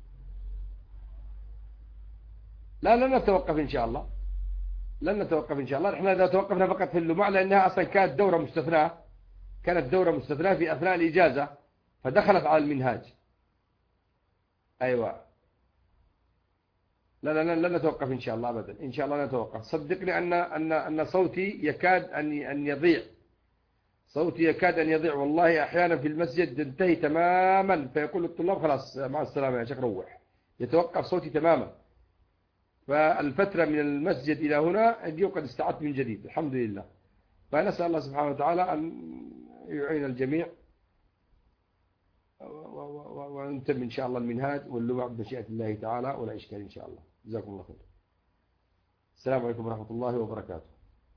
A: لا لن نتوقف إن شاء الله، لن نتوقف إن شاء الله. إحنا إذا توقفنا فقط في اللمع لأنها أصلا كانت دورة مستثناة، كانت دورة مستثناة في أثناء الإجازة فدخلت على المنهاج. أيوة. لا لن نتوقف إن شاء الله أبدا، إن شاء الله لا نتوقف. صدقني أن صوتي يكاد أن يضيع، صوتي يكاد أن يضيع والله. أحيانا في المسجد ينتهي تماما فيقول الطلاب خلاص مع السلامة يا شيخ روح، يتوقف صوتي تماما. فالفترة من المسجد إلى هنا اليوم قد استعدت من جديد الحمد لله. فنسأل الله سبحانه وتعالى أن يعين الجميع ونتم إن شاء الله المنهاج واللمع بمشيئة الله تعالى ولا إشكال إن شاء الله. جزاكم الله خير. السلام عليكم ورحمة الله وبركاته.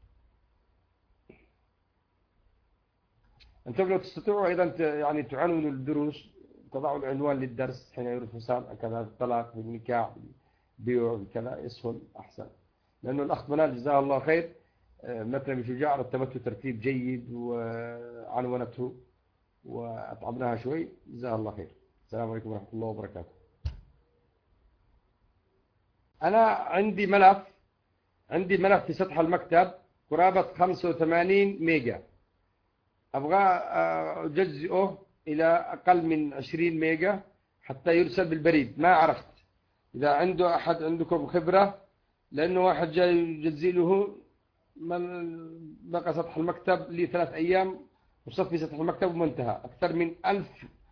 A: أنتم لو تستطيعوا أيضا يعني تعنونوا الدروس، تضعوا العنوان للدرس حين يرد حسام كذا الطلاق بالنكاح بيوع كذا اسهل أحسن، لأنه الأخت منال جزاها الله خير مثلا بشجاع رتبته ترتيب جيد وعنونته وأطعمناها شوي، جزاها الله خير. السلام عليكم ورحمة الله وبركاته. أنا عندي ملف في سطح المكتب قرابة 85 ميجا، أبغى أجزئه إلى أقل من 20 ميجا حتى يرسل بالبريد. ما عرفت إذا عنده أحد عندكم خبرة، لأنه واحد جاي يجزيله بقى سطح المكتب لي 3 أيام وصفي سطح المكتب ومنتهى أكثر من 1000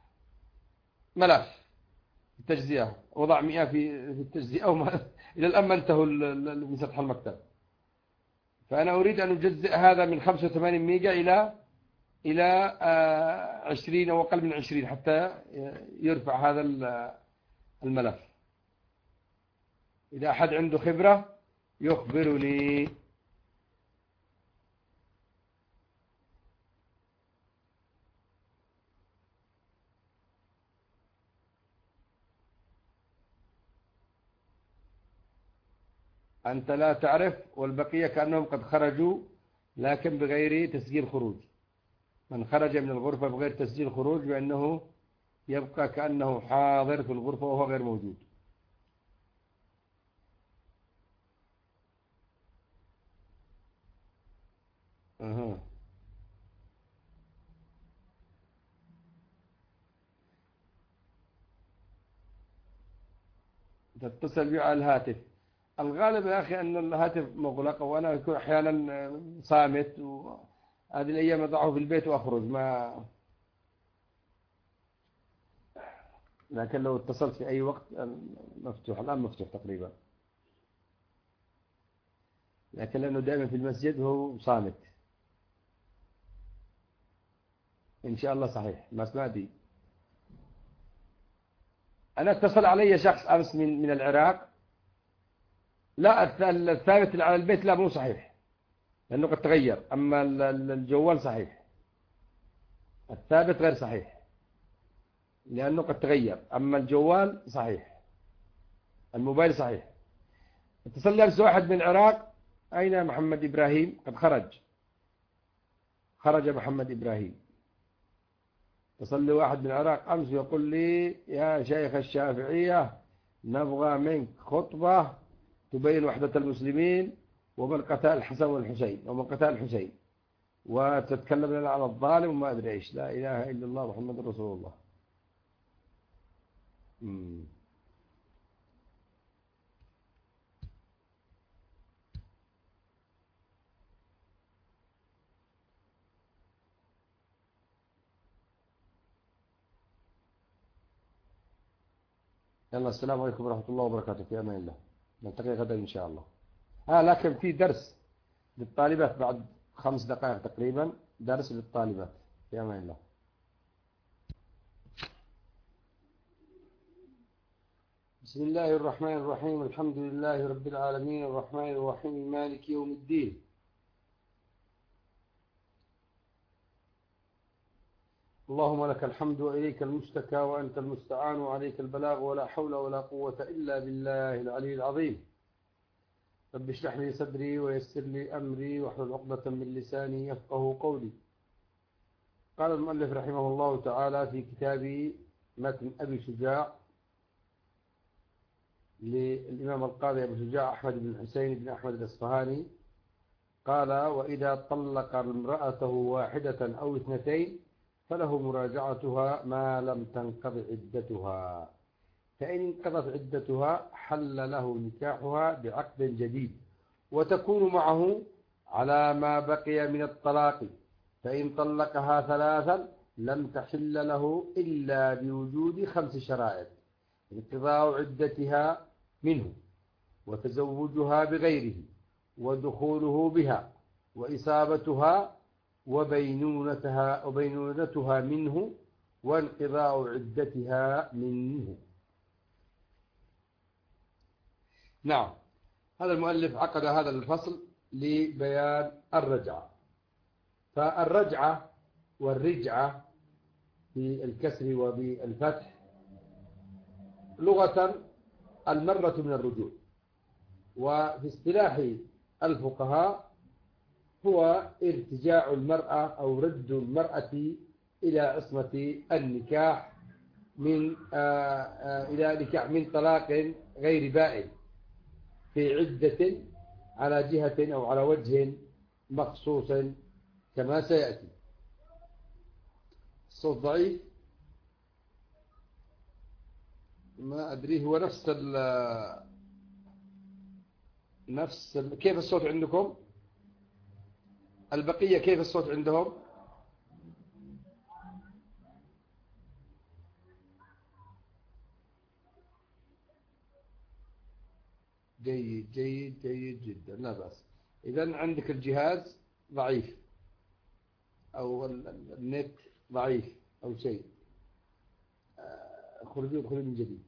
A: ملف التجزئة، وضع 100 في التجزئة إلى الآن ما انتهوا من سطح المكتب. فأنا أريد أن أجزئ هذا من 85 ميجا إلى 20 أو أقل من 20 حتى يرفع هذا الملف. إذا أحد عنده خبرة يخبرني. أنت لا تعرف والبقية كأنهم قد خرجوا لكن بغير تسجيل خروج. من خرج من الغرفة بغير تسجيل خروج بأنه يبقى كأنه حاضر في الغرفة وهو غير موجود. تتصل بي على الهاتف. الغالب يا أخي أن الهاتف مغلق، وأنا أكون أحيانا صامت، وهذه الأيام أضعه في البيت وأخرج لكن لو اتصلت في أي وقت مفتوح. الآن مفتوح تقريبا، لكن لأنه دائما في المسجد هو صامت. إن شاء الله صحيح ما سمعتي. أنا اتصل علي شخص أمس من العراق. لا، الثابت على البيت لا مو صحيح لأنه قد تغير، أما الجوال صحيح. الثابت غير صحيح لأنه قد تغير، أما الجوال صحيح، الموبايل صحيح. اتصل لي أمس واحد من العراق. أين محمد إبراهيم؟ قد خرج محمد إبراهيم. اتصل لي واحد من العراق أمس يقول لي يا شيخ الشافعية نبغى منك خطبة تبين وحدة المسلمين ومن قتل الحسن والحسين ومن قتل الحسين، وتتكلم لنا على الظالم وما أدري إيش. لا إله إلا الله محمد رسول الله. يلا، السلام عليكم ورحمة الله وبركاته. في أمان الله، نلتقي غدا إن شاء الله. لكن في درس للطالبات بعد 5 دقائق تقريبا، درس للطالبات. في أمان الله. بسم الله الرحمن الرحيم. الحمد لله رب العالمين الرحمن الرحيم مالك يوم الدين. اللهم لك الحمد وإليك المشتكى وأنت المستعان وعليك البلاغ ولا حول ولا قوة إلا بالله العلي العظيم. رب اشرح لي صدري ويسر لي أمري واحلل عقدة من لساني يفقه قولي. قال المؤلف رحمه الله تعالى في كتاب متن أبي شجاع للإمام القاضي أبو شجاع أحمد بن حسين بن أحمد الأصفهاني، قال وإذا طلق امرأته واحدة أو 2 فله مراجعتها ما لم تنقض عدتها، فإن انقضت عدتها حل له نكاحها بعقد جديد وتكون معه على ما بقي من الطلاق، فإن طلقها 3 لم تحل له إلا بوجود 5 شرائط: انقضاء عدتها منه، وتزوجها بغيره، ودخوله بها، وإصابتها، وبينونتها منه، وانقضاء عدتها منه. نعم، هذا المؤلف عقد هذا الفصل لبيان الرجعة. فالرجعة والرجعة بالكسر وبالفتح لغة المرة من الرجوع، وفي اصطلاح الفقهاء هو ارتجاع المرأة أو رد المرأة إلى عصمة النكاح من طلاق غير بائن في عدة على جهة أو على وجه مخصوص كما سيأتي. الصوت ضعيف. ما أدري هو كيف الصوت عندكم؟ البقية كيف الصوت عندهم؟ جيد جيد جيد جدا، لا بأس. إذا عندك الجهاز ضعيف أو النت ضعيف أو شيء، خرجوا ادخلوا من جديد.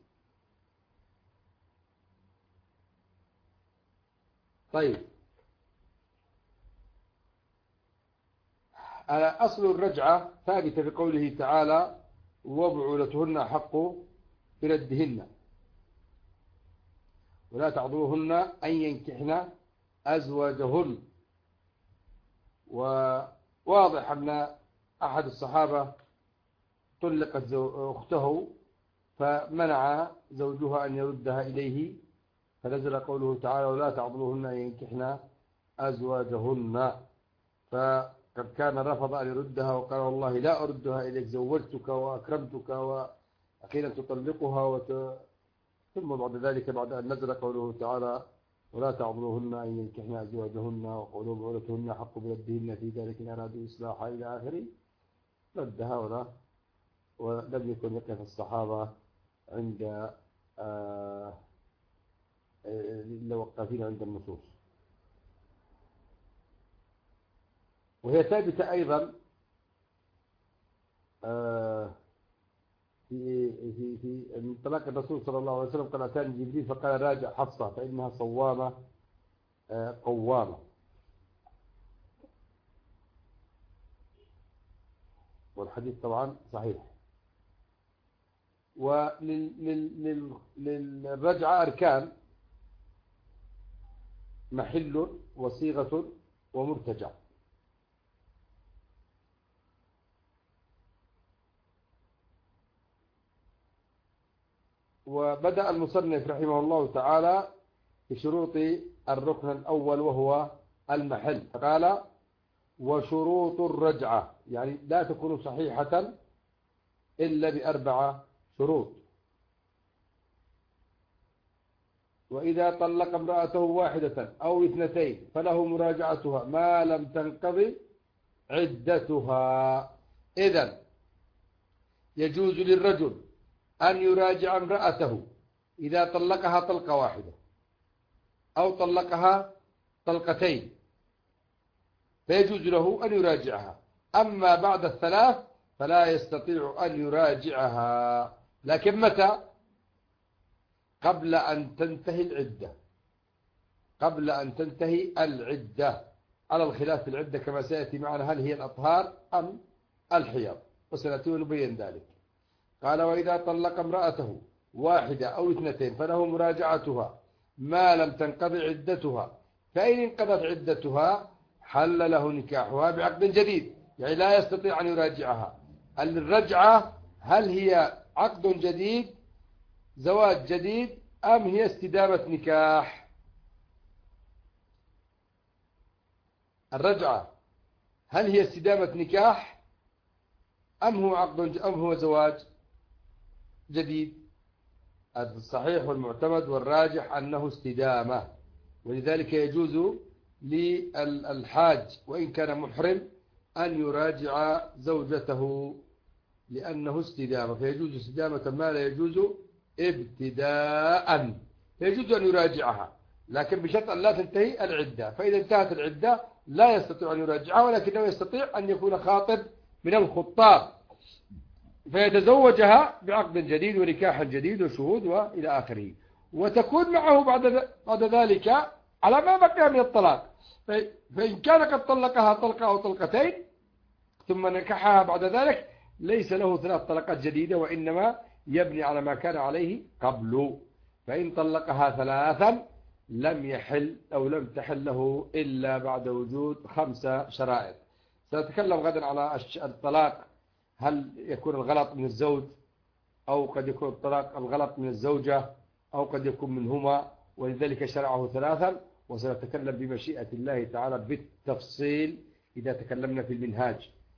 A: طيب، أصل الرجعة ثابتة بقوله تعالى: وبعولتهن حق بردهن ولا تعضلوهن أن ينكحن أزواجهن. وواضح أن أحد الصحابة طلقت أخته فمنع زوجها أن يردها إليه، فنزل قوله تعالى: ولا تعضلوهن أن ينكحن أزواجهن. فقد كان رفض أن يردها وقال: والله لا أردها إليك، زوجتك وأكرمتك، وأخيرا تطلقها ثم بعد ذلك بعد أن نزل قوله تعالى: ولا تعضلوهن أن ينكحن أزواجهن وقولوا بعولتهن حق بردهن في ذلك إن أرادوا إصلاحا إلى آخره، ردها ولم يكن يقف الصحابة عند الوقافين عند النصوص. وهي ثابتة أيضا في طلاق الرسول صلى الله عليه وسلم قال: أتاني جبريل فقال: راجع حفصة فإنها صوامة قوامة. والحديث طبعا صحيح. وللرجعة أركان: محل وصيغة ومرتجع. وبدأ المصنف رحمه الله تعالى بشروط الركن الأول وهو المحل، فقال: وشروط الرجعة، يعني لا تكون صحيحة إلا ب4 شروط. وإذا طلق امرأته واحدة أو 2 فله مراجعتها ما لم تنقضي عدتها. إذن يجوز للرجل أن يراجع امرأته إذا طلقها طلقة واحدة أو طلقها 2 فيجوز له أن يراجعها. أما بعد 3 فلا يستطيع أن يراجعها. لكن متى؟ قبل أن تنتهي العدة، قبل أن تنتهي العدة، على الخلاف في العدة كما سيأتي معنا، هل هي الأطهار أم الحيض، وسنأتي ونبين ذلك. قال: وإذا طلق امرأته واحدة أو 2 فله مراجعتها ما لم تنقضي عدتها، فإن انقضت عدتها حل له نكاحها بعقد جديد، يعني لا يستطيع أن يراجعها. الرجعة هل هي عقد جديد، زواج جديد، أم هي استدامة نكاح؟ الرجعة هل هي استدامة نكاح أم هو عقد أم هو زواج جديد؟ الصحيح والمعتمد والراجح أنه استدامة. ولذلك يجوز للحاج وإن كان محرم أن يراجع زوجته لأنه استدامة، فيجوز استدامة ما لا يجوز ابتداء، فيجوز أن يراجعها لكن بشرط أن لا تنتهي العدة. فإذا انتهت العدة لا يستطيع أن يراجعها، ولكنه يستطيع أن يكون خاطب من الخطاب فيتزوجها بعقد جديد ونكاح جديد وشهود وإلى آخره، وتكون معه بعد ذلك على ما بقي من الطلاق. فإن كان قد طلقها طلقة أو 2 ثم نكحها بعد ذلك ليس له 3 طلقات جديدة، وإنما يبني على ما كان عليه قبل. فإن طلقها 3 لم يحل أو لم تحل له إلا بعد وجود 5 شرائط. سنتكلم غدا على الطلاق، هل يكون الغلط من الزوج أو قد يكون الغلط من الزوجة أو قد يكون منهما، ولذلك شرعه 3. وسنتكلم بمشيئة الله تعالى بالتفصيل إذا تكلمنا في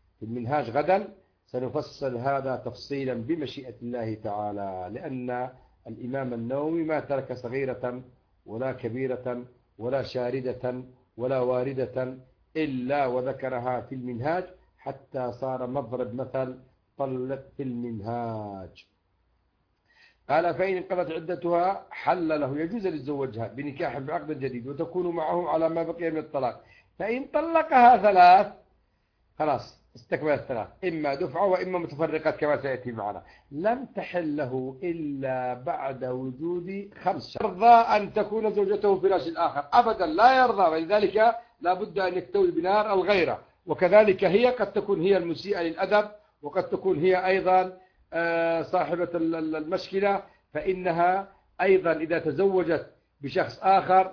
A: المنهاج غدا، سنفصل هذا تفصيلا بمشيئة الله تعالى، لأن الإمام النووي ما ترك صغيرة ولا كبيرة ولا شاردة ولا واردة إلا وذكرها في المنهاج، حتى صار مضرب مثل طلق في المنهاج. قال فإن انقضت عدتها حل له، يجوز للزوجها بنكاح بعقد جديد وتكون معه على ما بقي من الطلاق. فإن طلقها ثلاث خلاص استكملت ثلاث، إما دفعة وإما متفرقات كما سيأتي معنا. لم تحل له إلا بعد وجود 5 شرط. يرضى أن تكون زوجته فراش الآخر أبدا لا يرضى، ولذلك لا بد أن يكتوي بنار الغيرة. وكذلك هي قد تكون هي المسيئة للأدب، وقد تكون هي أيضا صاحبة المشكلة، فإنها أيضا إذا تزوجت بشخص آخر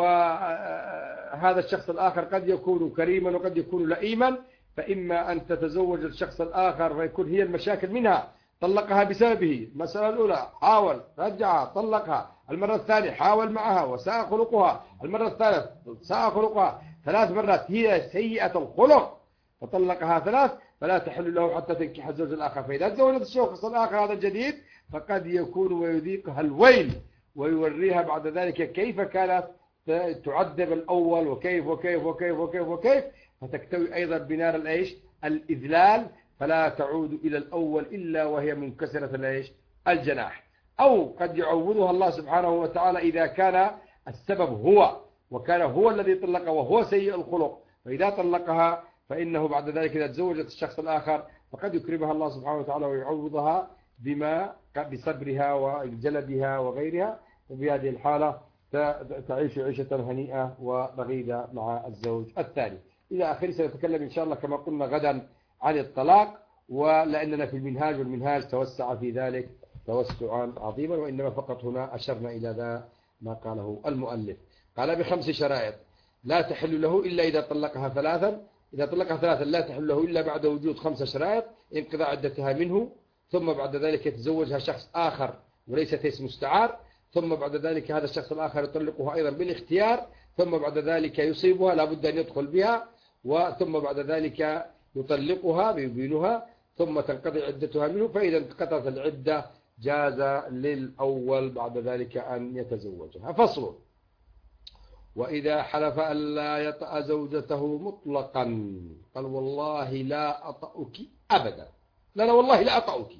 A: وهذا الشخص الآخر قد يكون كريما وقد يكون لئيما، فإما أن تتزوج الشخص الآخر فيكون هي المشاكل منها، طلقها بسببه. المسألة الأولى حاول رجعها طلقها، المرة الثانية حاول معها وساء خلقها، المرة الثالثة ساء خلقها، 3 مرات هي سيئة الخلق فطلقها 3، فلا تحل له حتى تنكح الزوج الآخر. فإذا تزوجت الشخص الآخر هذا الجديد فقد يكون ويذيقها الويل ويوريها بعد ذلك كيف كانت تعذب الأول وكيف وكيف وكيف وكيف وكيف، فتكتوي أيضا بنار الإيش الإذلال، فلا تعود إلى الأول إلا وهي منكسرة الإيش الجناح. أو قد يعوضها الله سبحانه وتعالى إذا كان السبب هو، وكان هو الذي طلق وهو سيء الخلق، فإذا طلقها فإنه بعد ذلك إذا تزوجت الشخص الآخر فقد يكرمها الله سبحانه وتعالى ويعوضها بما بصبرها وجلدها وغيرها، وبهذه الحالة تعيش عيشة هنيئة ورغيدة مع الزوج الثاني. إلى آخره. سنتكلم إن شاء الله كما قلنا غدا عن الطلاق، ولأننا في المنهاج والمنهاج توسع في ذلك توسعا عظيما، وإنما فقط هنا أشرنا إلى ذا ما قاله المؤلف. قال ب5 شرائط لا تحل له إلا إذا طلقها 3. إذا طلقها 3 لا تحل له إلا بعد وجود 5 شرائط: انقضاء عدتها منه، ثم بعد ذلك يتزوجها شخص آخر وليست اسم مستعار، ثم بعد ذلك هذا الشخص الآخر يطلقها أيضا بالاختيار، ثم بعد ذلك يصيبها لا بد أن يدخل بها، وثم بعد ذلك يطلقها بيبينها، ثم تنقضي عدتها منه. فإذا انقضت العدة جاز للأول بعد ذلك أن يتزوجها. فصل: وإذا حلف أن لا يطأ زوجته مطلقا، قال والله لا أطأك أبدا، لا والله لا أطأك،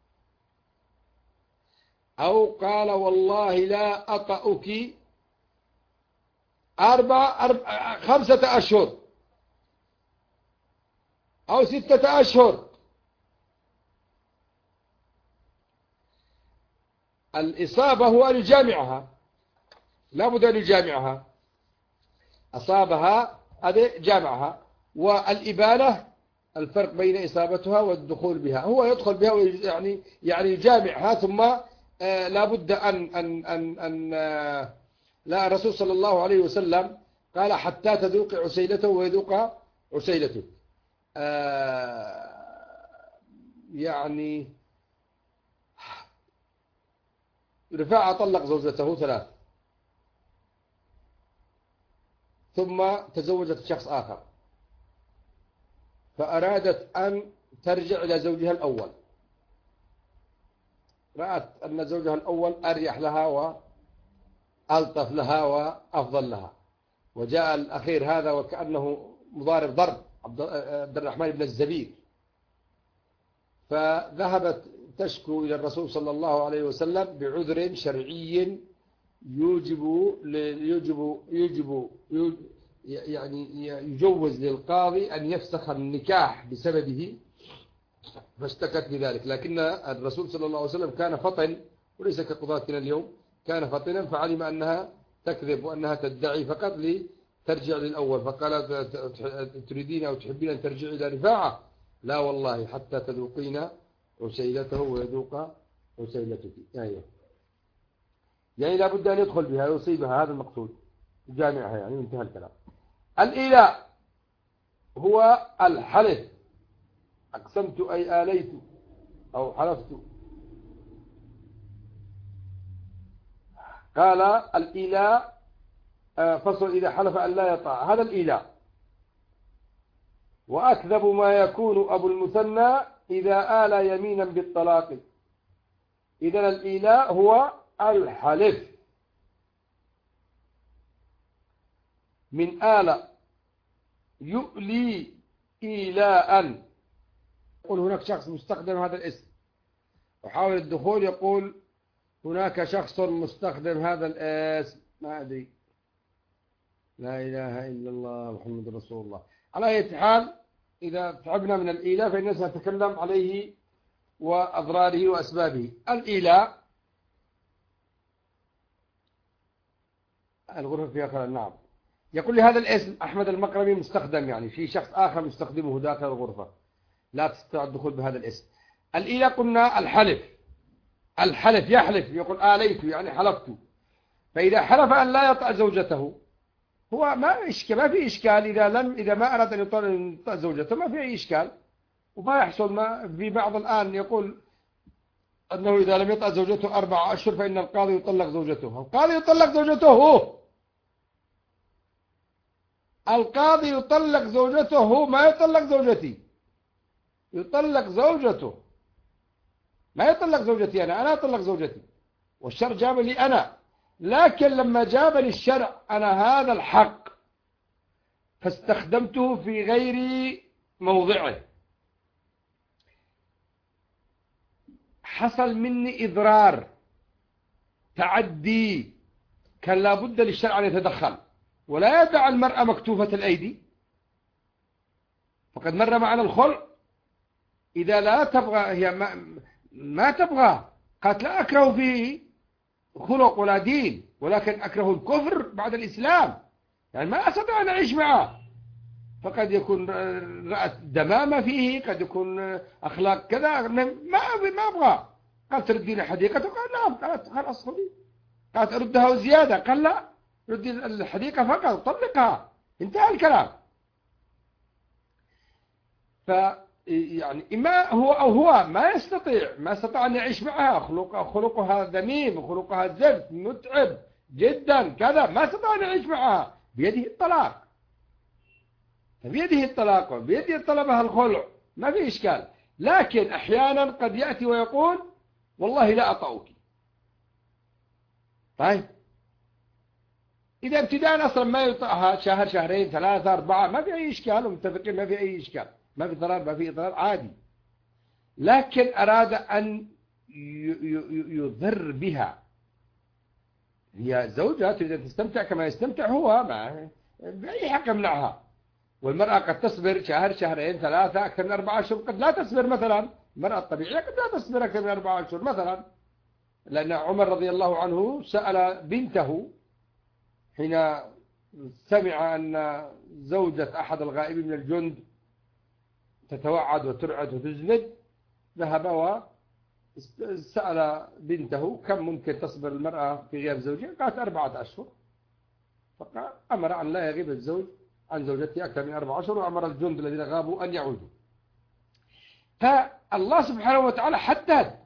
A: أو قال والله لا أطأك 5 أشهر أو 6 أشهر، الإصابة هو أن يجامعها، لا بد أن يجامعها، أصابها هذا جامعها. والإبانة الفرق بين إصابتها والدخول بها، هو يدخل بها يعني يجامعها، ثم لا بد أن لا، الرسول صلى الله عليه وسلم قال حتى تذوق عسيلته ويذوق عسيلته. يعني رفاعة طلق زوجته 3 ثم تزوجت شخص آخر، فأرادت أن ترجع إلى زوجها الأول، رأت أن زوجها الأول أريح لها وألطف لها وأفضل لها، وجاء الأخير هذا وكأنه مضارب ضرب عبد الرحمن بن الزبير، فذهبت تشكو إلى الرسول صلى الله عليه وسلم بعذر شرعي يجوز للقاضي أن يفسخ النكاح بسببه، فاشتكت بذلك. لكن الرسول صلى الله عليه وسلم كان فطن، وليس كقضاتنا اليوم، كان فطنا، فعلم أنها تكذب وأنها تدعي فقط لترجع للأول، فقال تريدين أو تحبين أن ترجع إلى رفاعة؟ لا والله حتى تذوقين عسيلته ويذوق عسيلتك. يعني لا بد أن يدخل بها ويصيبها، هذا المقصود، جامعها يعني، انتهى الكلام. الإيلاء هو الحلف، أقسمت أي آليت أو حلفت. قال الإيلاء فصل: إذا حلف أن لا يطاع، هذا الإيلاء. وأكذب ما يكون أبو المثنى إذا آلى يمينا بالطلاق، إذن الإيلاء هو الحلف. من آل يؤلي إيلاء. يقول هناك شخص مستخدم هذا الاسم، وحاول الدخول يقول هناك شخص مستخدم هذا الاسم، ما أدري، لا إله إلا الله محمد رسول الله. على أي حال إذا تعبنا من الإيلاء فإننا سنتكلم عليه وأضراره وأسبابه. الإيلاء الغرفة فيها خلل، نعم. يقول لي هذا الاسم أحمد المقرمي مستخدم، يعني في شخص آخر مستخدمه داخل الغرفة، لا تستطيع الدخول بهذا الاسم. الإيلاء قلنا الحلف، الحلف يحلف، يقول آليت يعني حلفت. فإذا حلف أن لا يطأ زوجته هو ما في إشكال، إذا ما أراد أن يطأ زوجته ما في أي إشكال، وما يحصل. ما في بعض الآن يقول أنه إذا لم يطأ زوجته 4 أشهر فإن القاضي يطلق زوجته. القاضي يطلق زوجته هو، القاضي يطلق زوجته هو، ما يطلق زوجتي، يطلق زوجته، ما يطلق زوجتي أنا أطلق زوجتي، والشرع جاب لي أنا. لكن لما جاب لي الشرع أنا هذا الحق فاستخدمته في غير موضعه، حصل مني إضرار، تعدي، كان لابد للشرع أن يتدخل ولا يدع المرأة مكتوفة الأيدي. فقد مر معنا الخلع، إذا لا تبغى هي ما تبغى، قالت لا أكره فيه خلق ولا دين، ولكن أكره الكفر بعد الإسلام، يعني ما أستطيع أن أعيش معه. فقد يكون رأت دمامة فيه، قد يكون أخلاق كذا، ما أبغى. قالت تردين حديقته؟ قال نعم. قالت خلاص خذي. قالت أردها وزيادة؟ قال لا، ردي الحديقة فقط، طلقها، انتهى الكلام. يعني إما هو أو هو ما استطاع أن يعيش معها، خلقها ذميم وخلقها زفت متعب جدا كذا، ما استطاع أن يعيش معها، بيده الطلاق، بيده الطلاق، بيده طلبها الخلع، ما في إشكال. لكن أحيانا قد يأتي ويقول والله لا أطأك. طيب إذا ابتداء أصلا ما يطأها شهر شهرين 3 4 ما في أي إشكال، ومتفقين ما في أي إشكال، ما في ضرر، ما في إضرار، عادي. لكن أراد أن يضر بها، هي زوجة تريد أن تستمتع كما يستمتع هو، ما بأي حق يمنعها. والمرأة قد تصبر شهر شهرين 3 أكثر من 4 أشهر، قد لا تصبر مثلا. المرأة الطبيعية قد لا تصبر أكثر من 4 أشهر مثلا، لأن عمر رضي الله عنه سأل بنته حين سمع أن زوجة أحد الغائبين من الجند تتوعد وترعد وتزند، ذهب وسأل بنته كم ممكن تصبر المرأة في غياب زوجها؟ قالت 4 أشهر. فقال أمر أن لا يغيب الزوج عن زوجته أكثر من 4 أشهر، وأمر الجند الذين غابوا أن يعودوا. فالله سبحانه وتعالى حدد،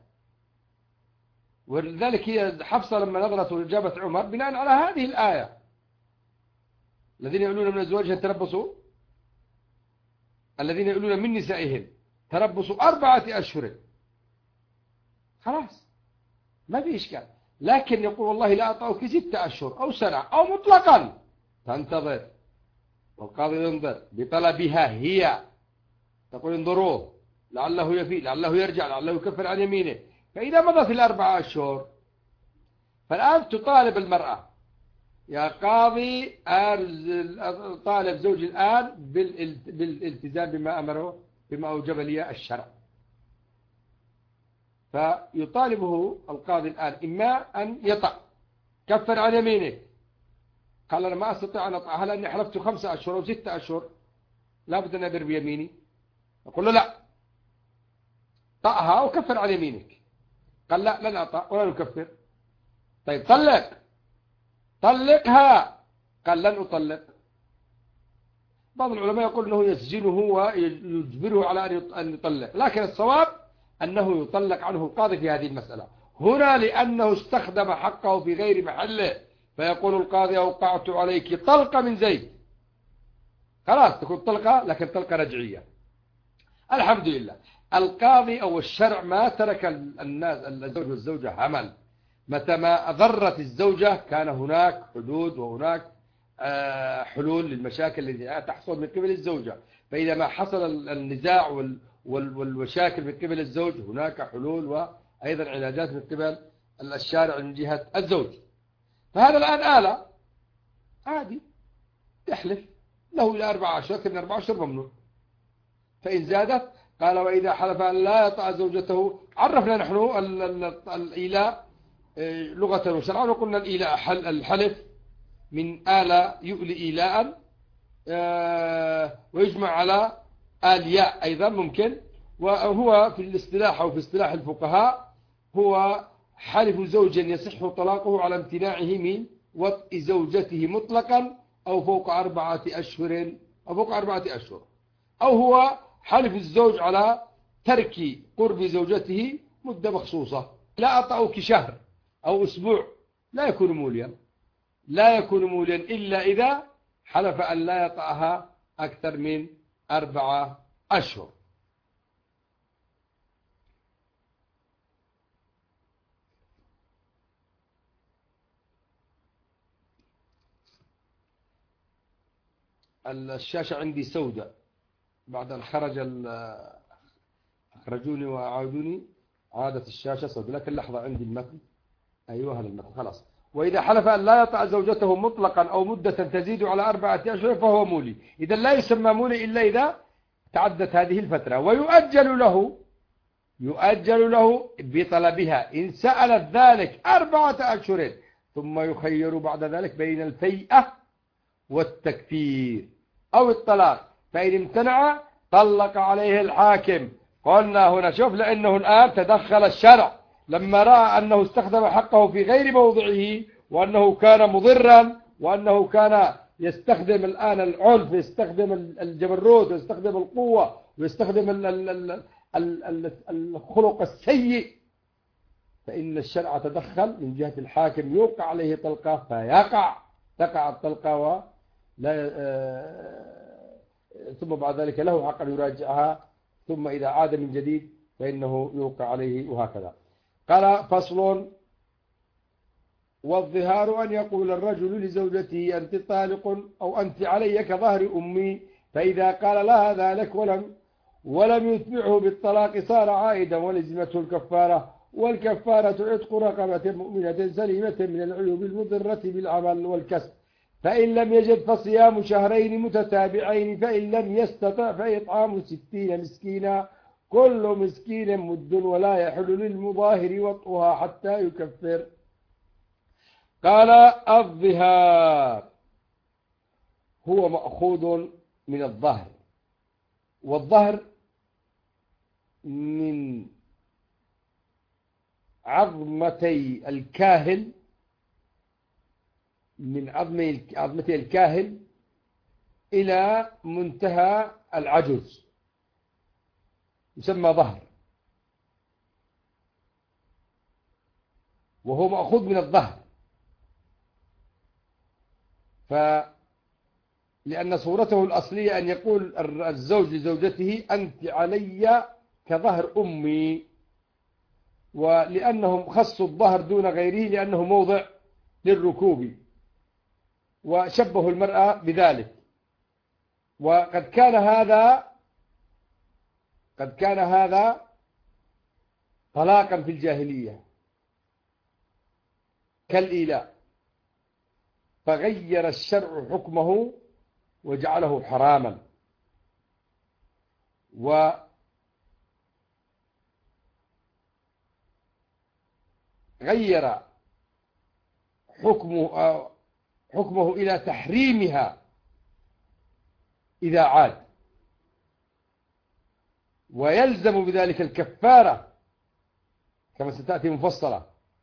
A: ولذلك هي حفصة لما نظرت وجابت عمر بناء على هذه الآية: الذين يقولون من أزواجهم تربصوا، الذين يقولون من نسائهم تربصوا 4 أشهر، خلاص ما في إشكال. لكن يقول والله لا أطأك 6 أشهر أو سنة أو مطلقا، تنتظر، والقاضي ينظر بطلبها هي، تقول انظروه لعله يفيء، لعله يرجع، لعله يكفر عن يمينه. فإذا مضت 4 أشهر فالآن تطالب المرأة: يا قاضي طالب زوجي الآن بالالتزام بما أمره، بما أوجب لي الشرع. فيطالبه القاضي الآن إما أن يطأ، كفر عن يمينه، قال أنا ما أستطيع أن أطأها لأني حلفت 5 أشهر أو 6 أشهر، لابد أن أبر بيميني. يقول له لا، طأها وكفر عن يمينك. قال لا، لن أطأ ولا نكفر. طيب طلقها. قال لن أطلق. بعض العلماء يقول أنه يسجنه ويجبره على أن يطلق، لكن الصواب أنه يطلق عنه القاضي في هذه المسألة هنا، لأنه استخدم حقه في غير محله. فيقول القاضي: أوقعت عليك طلقة من زيد، خلاص تكون طلقة، لكن طلقة رجعية. الحمد لله. القاضي أو الشرع ما ترك الناس الزوج والزوجة حمل. متى ما أضرت الزوجة كان هناك حدود وهناك حلول للمشاكل التي تحصل من قبل الزوجة. فإذا ما حصل النزاع والمشاكل من قبل الزوج هناك حلول وأيضا علاجات من قبل الشارع من جهة الزوج. فهذا الآن آلة عادي يحلف له إلى 4 أشهر، من 4 أشهر ممنوع. فإن زادت قال وإذا حلف أن لا يطأ زوجته. عرفنا نحن الإيلاء لغة وشرعا، وقلنا الإيلاء الحلف من آل يؤلي إيلاء، ويجمع على آلياء أيضا ممكن. وهو في الاصطلاح أو في اصطلاح الفقهاء هو حلف زوج يصح طلاقه على امتناعه من وطء زوجته مطلقا أو فوق 4 أشهر أو هو حلف الزوج على ترك قرب زوجته مدة مخصوصة. لا أطأك شهر أو أسبوع لا يكون موليا إلا إذا حلف أن لا يطأها أكثر من 4 أشهر. الشاشة عندي سوداء بعد أن أخرجوني وأعادوني، عادت الشاشة سوداء. لكن لحظة عندي المتن. أيوة هذا المتن خلاص. وإذا حلف أن لا يطأ زوجته مطلقا أو مدة تزيد على 4 أشهر فهو مولي. إذا لا يسمى مولي إلا إذا تعدت هذه الفترة. ويؤجل له بطلبها إن سألت ذلك 4 أشهر، ثم يخير بعد ذلك بين الفيئة والتكفير أو الطلاق. فإن امتنع طلق عليه الحاكم. قلنا هنا شوف، لأنه الآن تدخل الشرع لما رأى أنه استخدم حقه في غير موضعه، وأنه كان مضرا، وأنه كان يستخدم الآن العنف، يستخدم الجبروت، ويستخدم القوة، ويستخدم الخلق السيء. فإن الشرع تدخل من جهة الحاكم، يوقع عليه طلقة تقع الطلقة ثم بعد ذلك له حق أن يراجعها، ثم إذا عاد من جديد فإنه يوقع عليه، وهكذا. قال فصل: والظهار أن يقول الرجل لزوجته أنت طالق أو أنت علي كظهر أمي، فإذا قال لها ذلك ولم يتبعه بالطلاق صار عائدا ولزمته الكفارة، والكفارة عتق رقبة مؤمنة سليمة من العيوب المضرة بالعمل والكسب. فإن لم يجد فصيام شهرين متتابعين، فإن لم يستطع فإطعام 60 مسكينا، كل مسكين مد، ولا يحل للمظاهر وطئها حتى يكفر. قال: الظهار هو مأخوذ من الظهر، والظهر من عظمتي الكاهل، من عظمتي الكاهل إلى منتهى العجز يسمى ظهر، وهو مأخوذ من الظهر. لأن صورته الأصلية أن يقول الزوج لزوجته أنت علي كظهر أمي، ولأنهم خصوا الظهر دون غيره لأنه موضع للركوب، وشبهوا المرأة بذلك. وقد كان هذا طلاقا في الجاهلية كالإيلاء، فغير الشرع حكمه وجعله حراما، وغير حكمه إلى تحريمها إذا عاد، ويلزم بذلك الكفارة كما ستأتي مفصلة.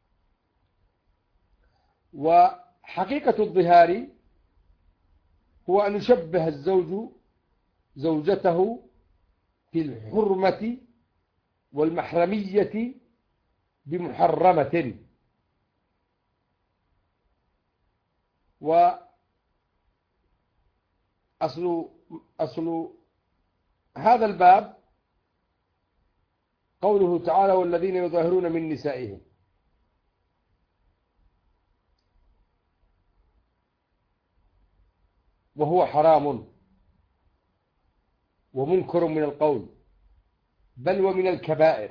A: وحقيقة الظهار هو أن يشبه الزوج زوجته في الحرمة والمحرمية بمحرمة. وأصل هذا الباب قوله تعالى والذين يظاهرون من نسائهم، وهو حرام ومنكر من القول، بل ومن الكبائر،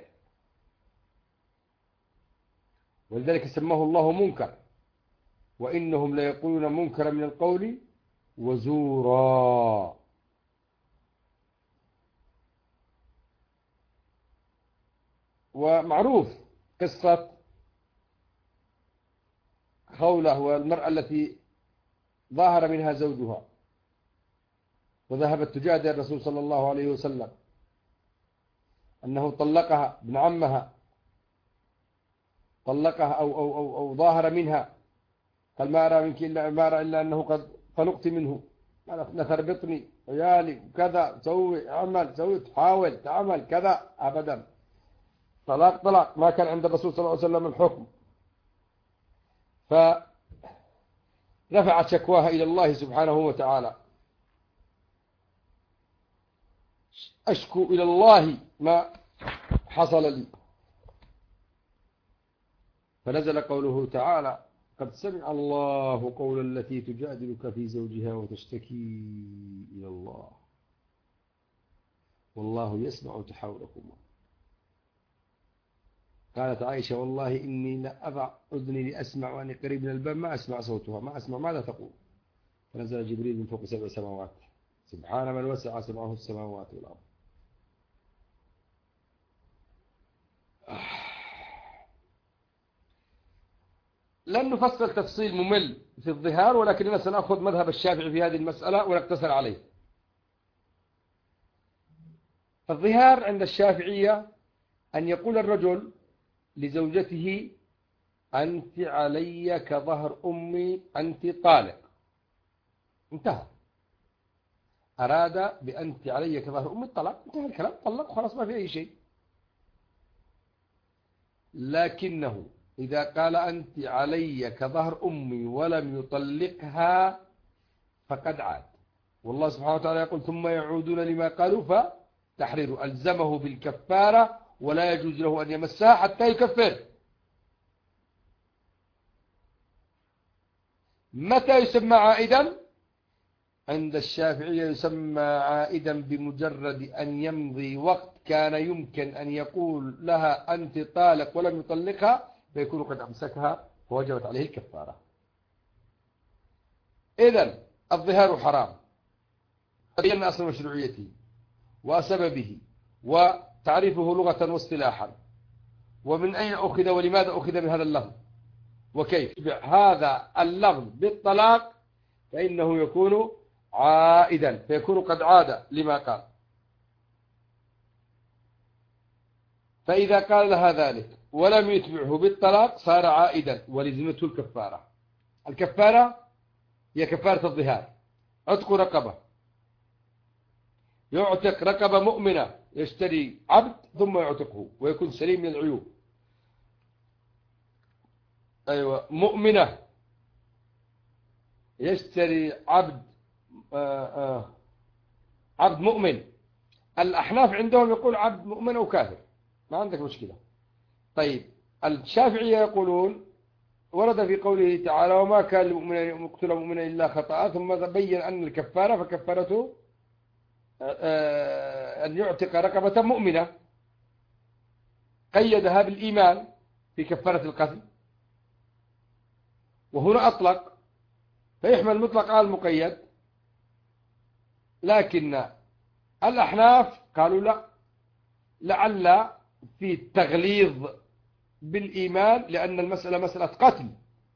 A: ولذلك سماه الله منكر، وإنهم ليقولون منكرا من القول وزورا. ومعروف قصة خولة والمرأة التي ظاهر منها زوجها وذهبت تجادل الرسول صلى الله عليه وسلم أنه طلقها، ابن عمها طلقها أو ظاهر منها، قال ما أرى منك إلا أنه قد طلقت منه، نثر بطني عيالي وكذا، سوي عمل سوي تحاول تعمل كذا، أبدا طلاق ما كان عند الرسول صلى الله عليه وسلم الحكم. فرفعت شكواها إلى الله سبحانه وتعالى، أشكو إلى الله ما حصل لي. فنزل قوله تعالى قد سمع الله قول التي تجادلك في زوجها وتشتكي إلى الله والله يسمع تحاوركما. قالت عائشة والله إني لأضع أذني لأسمع وأني قريب من الباب ما أسمع صوتها، ما أسمع ماذا تقول. فنزل جبريل من فوق 7 سماوات، سبحان من وسع سمعه السماوات والأرض. لن نفصل تفصيل ممل في الظهار، ولكننا سنأخذ مذهب الشافعي في هذه المسألة ونقتصر عليه. الظهار عند الشافعية أن يقول الرجل لزوجته أنت علي كظهر أمي، أنت طالق، انتهى. أراد بأنت علي كظهر أمي الطلاق، انتهى الكلام، طلق خلاص ما في أي شيء. لكنه إذا قال أنت علي كظهر أمي ولم يطلقها فقد عاد، والله سبحانه وتعالى يقول ثم يعودون لما قالوا فتحرير، ألزمه بالكفارة ولا يجوز له أن يمسها حتى يكفر. متى يسمى عائدا؟ عند الشافعية يسمى عائدا بمجرد أن يمضي وقت كان يمكن أن يقول لها أنت طالق ولم يطلقها فيكون قد أمسكها فوجبت عليه الكفارة. إذن الظهار حرام، بينا أصل مشروعيته وسببه وتعريفه لغة واصطلاحا، ومن أين أخذ ولماذا أخذ من هذا اللفظ، وكيف هذا اللفظ بالطلاق فإنه يكون عائدا، فيكون قد عاد لما قال. فإذا قال لها ذلك ولم يتبعه بالطلاق صار عائدا ولزمته الكفارة. الكفارة هي كفارة الظهار، عتق رقبة، يعتق رقبة مؤمنة، يشتري عبد ثم يعتقه ويكون سليم من العيوب. أيوة مؤمنة، يشتري عبد عبد مؤمن. الأحناف عندهم يقول عبد مؤمن أو كافر، ما عندك مشكلة. طيب الشافعية يقولون ورد في قوله تعالى وما كان لمؤمن أن يقتل مؤمنا إلا خطأ، ثم بين أن الكفارة فكفارته أن يعتق رقبة مؤمنة، قيدها بالإيمان في كفارة القتل، وهنا أطلق فيحمل مطلق على المقيد. لكن الأحناف قالوا لا، لعل في تغليظ بالإيمان لأن المسألة مسألة قتل،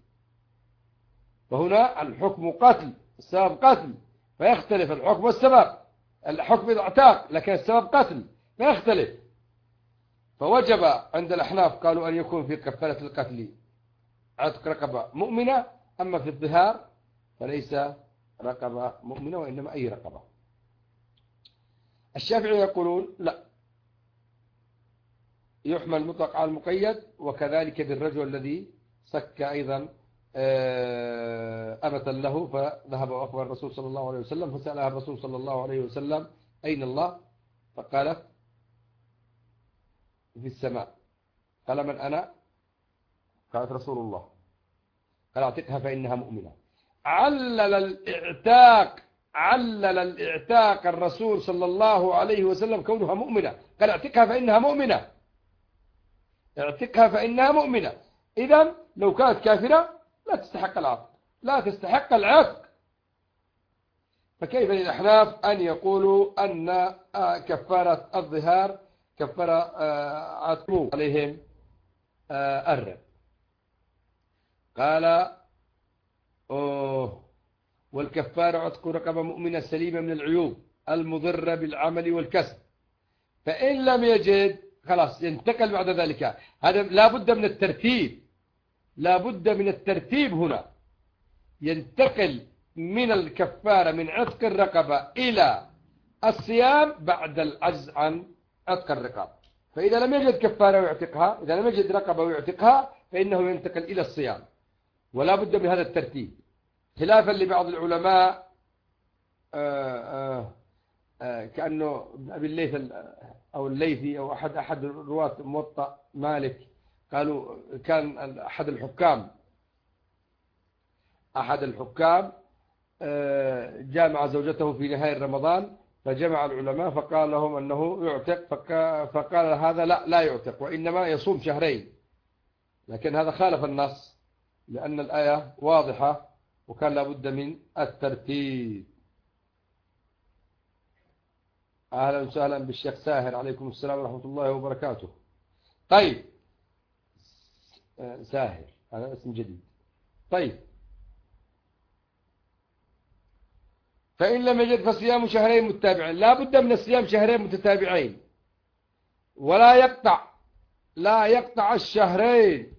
A: فهنا الحكم قتل، السبب قتل، فيختلف الحكم والسبب. الحكم اعتاق لكن السبب قتل فيختلف. فوجب عند الأحناف قالوا أن يكون في كفارة القتل عتق رقبة مؤمنة، أما في الظهار فليس رقبة مؤمنة وإنما أي رقبة. الشافعي يقولون لا، يحمل مطلق على المقيد، وكذلك بالرجل الذي سك أيضا أمة له فذهب وأخبر الرسول صلى الله عليه وسلم، فسألها الرسول صلى الله عليه وسلم أين الله؟ فقالت في السماء. قال من أنا؟ قالت رسول الله. قال اعتقها فإنها مؤمنة. علل الإعتاق الرسول صلى الله عليه وسلم كونها مؤمنة. قال اعتقها فإنها مؤمنة، اعتقها فإنها مؤمنة. إذن لو كانت كافرة لا تستحق العتق، لا تستحق العتق. فكيف للأحناف أن يقولوا أن كفارة الظهار كفارة عتق عليهم الرب؟ قال والكفارة عتق رقبة مؤمنة سليمة من العيوب المضرة بالعمل والكسب. فإن لم يجد خلاص ينتقل بعد ذلك. هذا لا بد من الترتيب، لا بد من الترتيب هنا. ينتقل من الكفارة من عتق الرقبة إلى الصيام بعد العجز عن عتق الرقاب. فإذا لم يجد كفارة ويعتقها، إذا لم يجد رقبة ويعتقها، فإنه ينتقل إلى الصيام. ولا بد من هذا الترتيب، خلافا لبعض العلماء كأنه أبي الليث أو الليثي أو أحد رواة موطأ مالك، قالوا كان أحد الحكام جامع زوجته في نهاية رمضان، فجمع العلماء فقال لهم أنه يعتق، فقال هذا لا يعتق وإنما يصوم شهرين. لكن هذا خالف النص لأن الآية واضحة وكان لابد من الترتيب. أهلا وسهلا بالشيخ ساهر، عليكم السلام ورحمة الله وبركاته. طيب ساهر هذا اسم جديد. طيب فإن لم يجد فصيام شهرين متتابعين. لا بد من الصيام شهرين متتابعين، ولا يقطع الشهرين.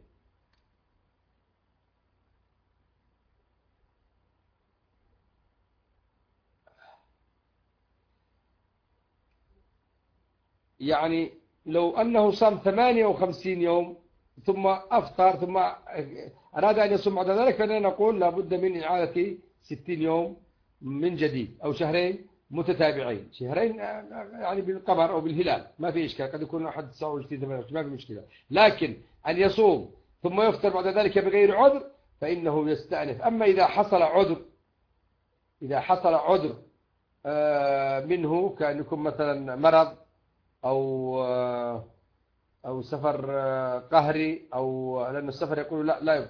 A: يعني لو أنه صام 58 يوم ثم أفطر ثم أراد أن يصوم بعد ذلك، فإننا نقول لابد من إعادة 60 يوم من جديد، أو شهرين متتابعين. شهرين يعني بالقمر أو بالهلال ما في إشكال، قد يكون أحد 29 ما في مشكلة. لكن أن يصوم ثم يفطر بعد ذلك بغير عذر فإنه يستأنف. أما إذا حصل عذر منه، كأن يكون مثلا مرض أو سفر قهري، أو لأن السفر يقول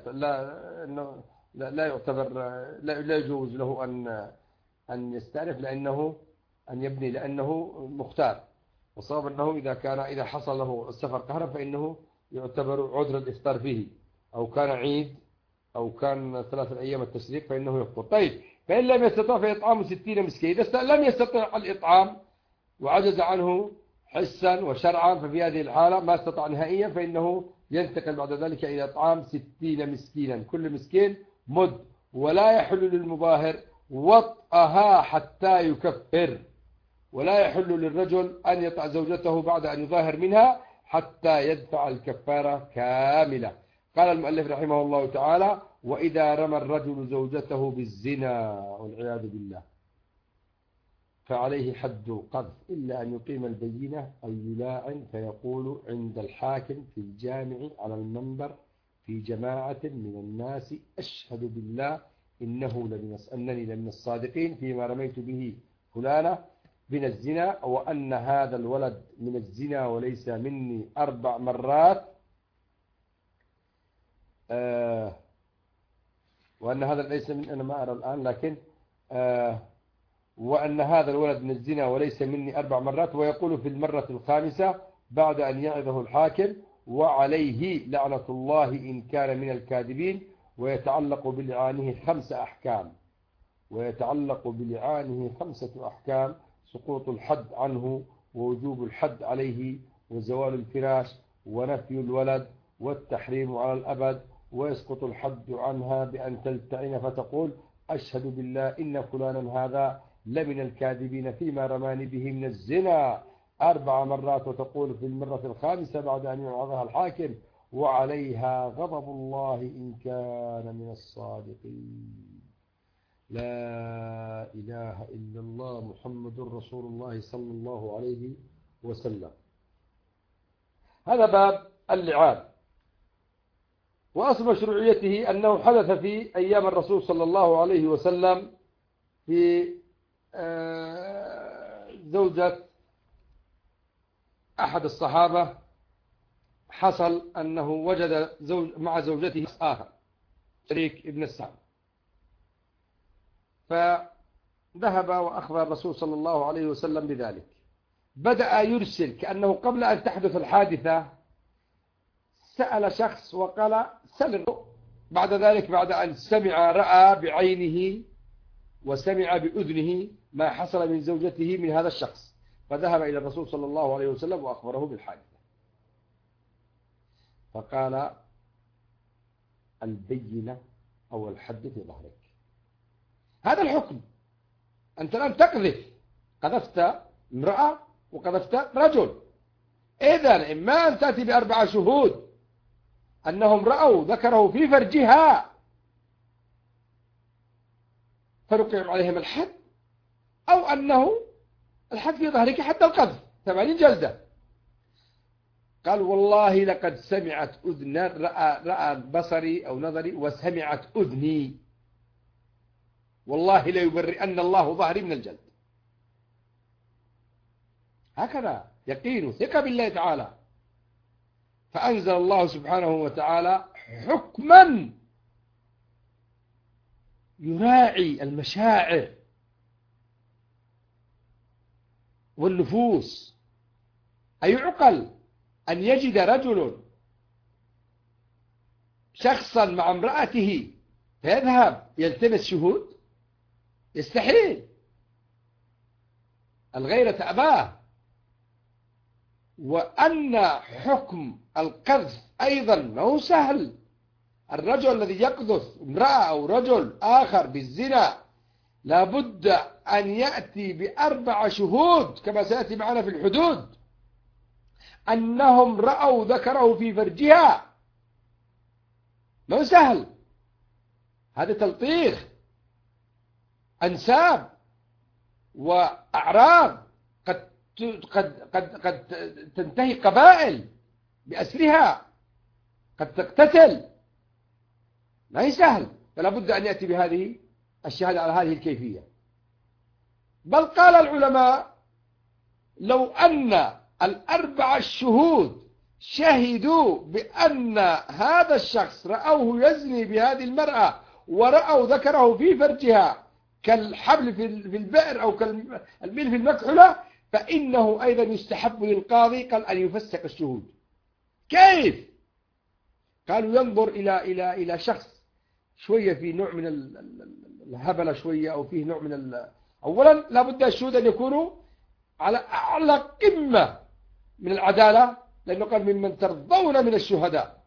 A: لا يعتبر، لا يجوز له أن يستأنف أن يبني لأنه مختار. وصاب أنه إذا حصل له السفر قهرا فإنه يعتبر عذر الإفطار فيه، أو كان عيد، أو كان 3 أيام التشريق فإنه يفطر. طيب فإن لم يستطع فإطعام 60 مسكين. إذا لم يستطع الإطعام وعجز عنه حسا وشرعا، ففي هذه الحالة ما استطاع نهائيا فإنه ينتقل بعد ذلك إلى إطعام 60 مسكينا، كل مسكين مد. ولا يحل للمظاهر وطئها حتى يكفر، ولا يحل للرجل أن يطع زوجته بعد أن يظاهر منها حتى يدفع الكفارة كاملة. قال المؤلف رحمه الله تعالى: وإذا رمى الرجل زوجته بالزنا والعياذ بالله فعليه حد قذف إلا أن يقيم البينة أو يلاعن، فيقول عند الحاكم في الجامع على المنبر في جماعة من الناس: أشهد بالله أنني لمن الصادقين فيما رميت به فلانة من الزنا، وأن هذا الولد من الزنا وليس مني 4 مرات، وأن هذا ليس من، أنا ما أرى الآن، لكن وأن هذا الولد من الزنا وليس مني 4 مرات. ويقول في المرة 5 بعد أن يعظه الحاكم: وعليه لعنة الله إن كان من الكاذبين. ويتعلق بلعانه 5 أحكام، ويتعلق بلعانه 5 أحكام: سقوط الحد عنه، ووجوب الحد عليه، وزوال الفراش، ونفي الولد، والتحريم على الأبد. ويسقط الحد عنها بأن تلتعن فتقول: أشهد بالله إن فلانا هذا لمن الكاذبين فيما رماني به من الزنا 4 مرات. وتقول في المرة 5 بعد أن يوعظها الحاكم: وعليها غضب الله إن كان من الصادقين. لا إله إلا الله محمد رسول الله صلى الله عليه وسلم. هذا باب اللعان. وأصل مشروعيته أنه حدث في أيام الرسول صلى الله عليه وسلم في زوجة أحد الصحابة، حصل أنه وجد مع زوجته آخر شريك ابن السعد، فذهب وأخبر الرسول صلى الله عليه وسلم بذلك. بدأ يرسل كأنه قبل أن تحدث الحادثة سأل شخص وقال سل. بعد ذلك بعد أن سمع رأى بعينه وسمع بأذنه ما حصل من زوجته من هذا الشخص، فذهب إلى الرسول صلى الله عليه وسلم وأخبره بالحادثة، فقال البينة أو الحد في ظهرك. هذا الحكم. أنت الآن تقذف، قذفت امرأة وقذفت رجل، إذن إما أن تأتي بأربعة شهود أنهم رأوا ذكره في فرجها فنقيم عليهم الحد، أو أنه الحد في ظهرك حتى القذف 80 جلدة. قال والله لقد سمعت أذني، رأى بصري أو نظري وسمعت أذني، والله لا يبرئن الله ظهري من الجلد. هكذا يقين ثقة بالله تعالى. فأنزل الله سبحانه وتعالى حكما يراعي المشاعر والنفوس. أيعقل أن يجد رجل شخصا مع امرأته فيذهب يلتمس شهود؟ يستحيل. الغيرة أباه. وأن حكم القذف أيضا ما هو سهل. الرجل الذي يقذف امرأة أو رجل آخر بالزنا لابد أن يأتي بأربع شهود كما سيأتي معنا في الحدود أنهم رأوا ذكره في فرجها. ما هو سهل. هذا تلطيخ أنساب وأعراض، قد تنتهي قبائل بأسرها، قد تقتتل. ما هي سهل. فلا بد أن يأتي بهذه الشهادة على هذه الكيفية. بل قال العلماء لو أن الأربع الشهود شهدوا بأن هذا الشخص رأوه يزني بهذه المرأة ورأوا ذكره في فرجها كالحبل في البئر أو كالميل في المكحلة، فإنه أيضا يستحب للقاضي قال أن يفسق الشهود. كيف؟ قالوا ينظر إلى شخص شوية في نوع من الهبلة شوية، أو فيه نوع من أولا لابد الشهود أن يكونوا على أعلى قمة من العدالة، لأنه قال ممن ترضون من الشهداء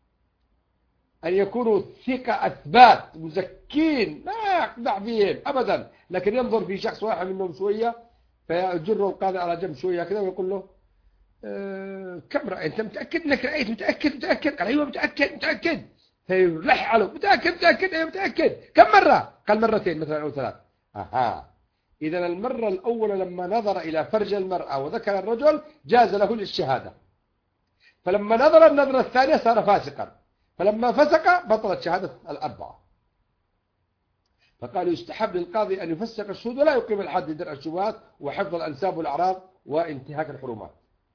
A: أن يكونوا ثقة أثبات مزكين ما يقدع فيهم أبدا. لكن ينظر في شخص واحد منهم شوية فيجر القاضي على جنب شوية كذا ويقول له كم رأيت؟ أنت متأكد أنك رأيت؟ متأكد. قال أيوة متأكد. فيلح عليه متأكد أيوة متأكد. كم مرة؟ قال مرتين مثلا أو ثلاث. إذا المرة الأولى لما نظر إلى فرج المرأة وذكر الرجل جاز له للشهادة، فلما نظر النظرة الثانية صار فاسقا، فلما فسق بطلت شهادة الأربعة. فقالوا يستحب للقاضي أن يفسق الشهود ولا يقيم الحد لدرء الشبهات وحفظ الأنساب والأعراض وانتهاك الحرمات.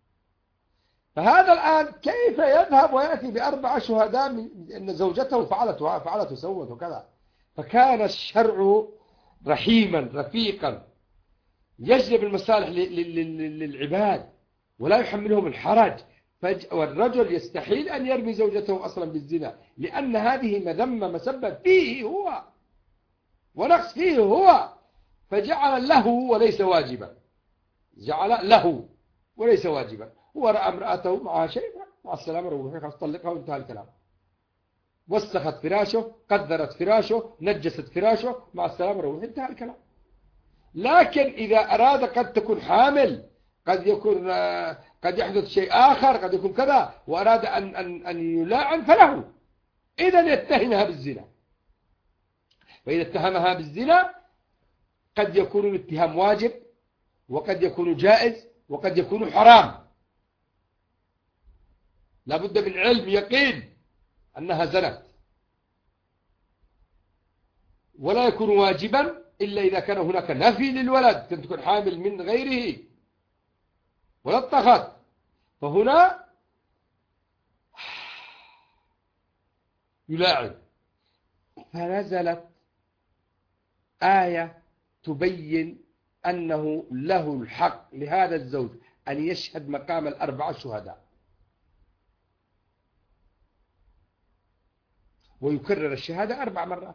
A: فهذا الآن كيف يذهب ويأتي بأربع شهداء من أن زوجته فعلت وسوت وكذا؟ فكان الشرع رحيما رفيقا يجلب المصالح للعباد ولا يحملهم الحرج. والرجل يستحيل أن يرمي زوجته أصلا بالزنا، لأن هذه مذمة مسبة فيه هو ونقص فيه هو، فجعل له وليس واجبا. جعل له وليس واجبا. هو رأى امرأته معها شيء مع السلامة روحي خلاص طلقها وانتهى الكلام. وسخت فراشه، قدرت فراشه، نجست فراشه، مع السلامة روحي انتهى الكلام. لكن إذا أراد قد تكون حامل، قد يكون قد يحدث شيء آخر، قد يكون كذا، وأراد أن يلاعن فله. إذن يتهمها بالزنا. فإذا اتهمها بالزنا قد يكون الاتهام واجب، وقد يكون جائز، وقد يكون حرام. لا بد من علم يقين أنها زنت، ولا يكون واجبا إلا إذا كان هناك نفي للولد، كنت تكون حامل من غيره ولا اتخذ، فهنا يلاعب. فنزلت آية تبين أنه له الحق لهذا الزوج أن يشهد مقام الأربعة شهداء، ويكرر الشهادة 4 مرات.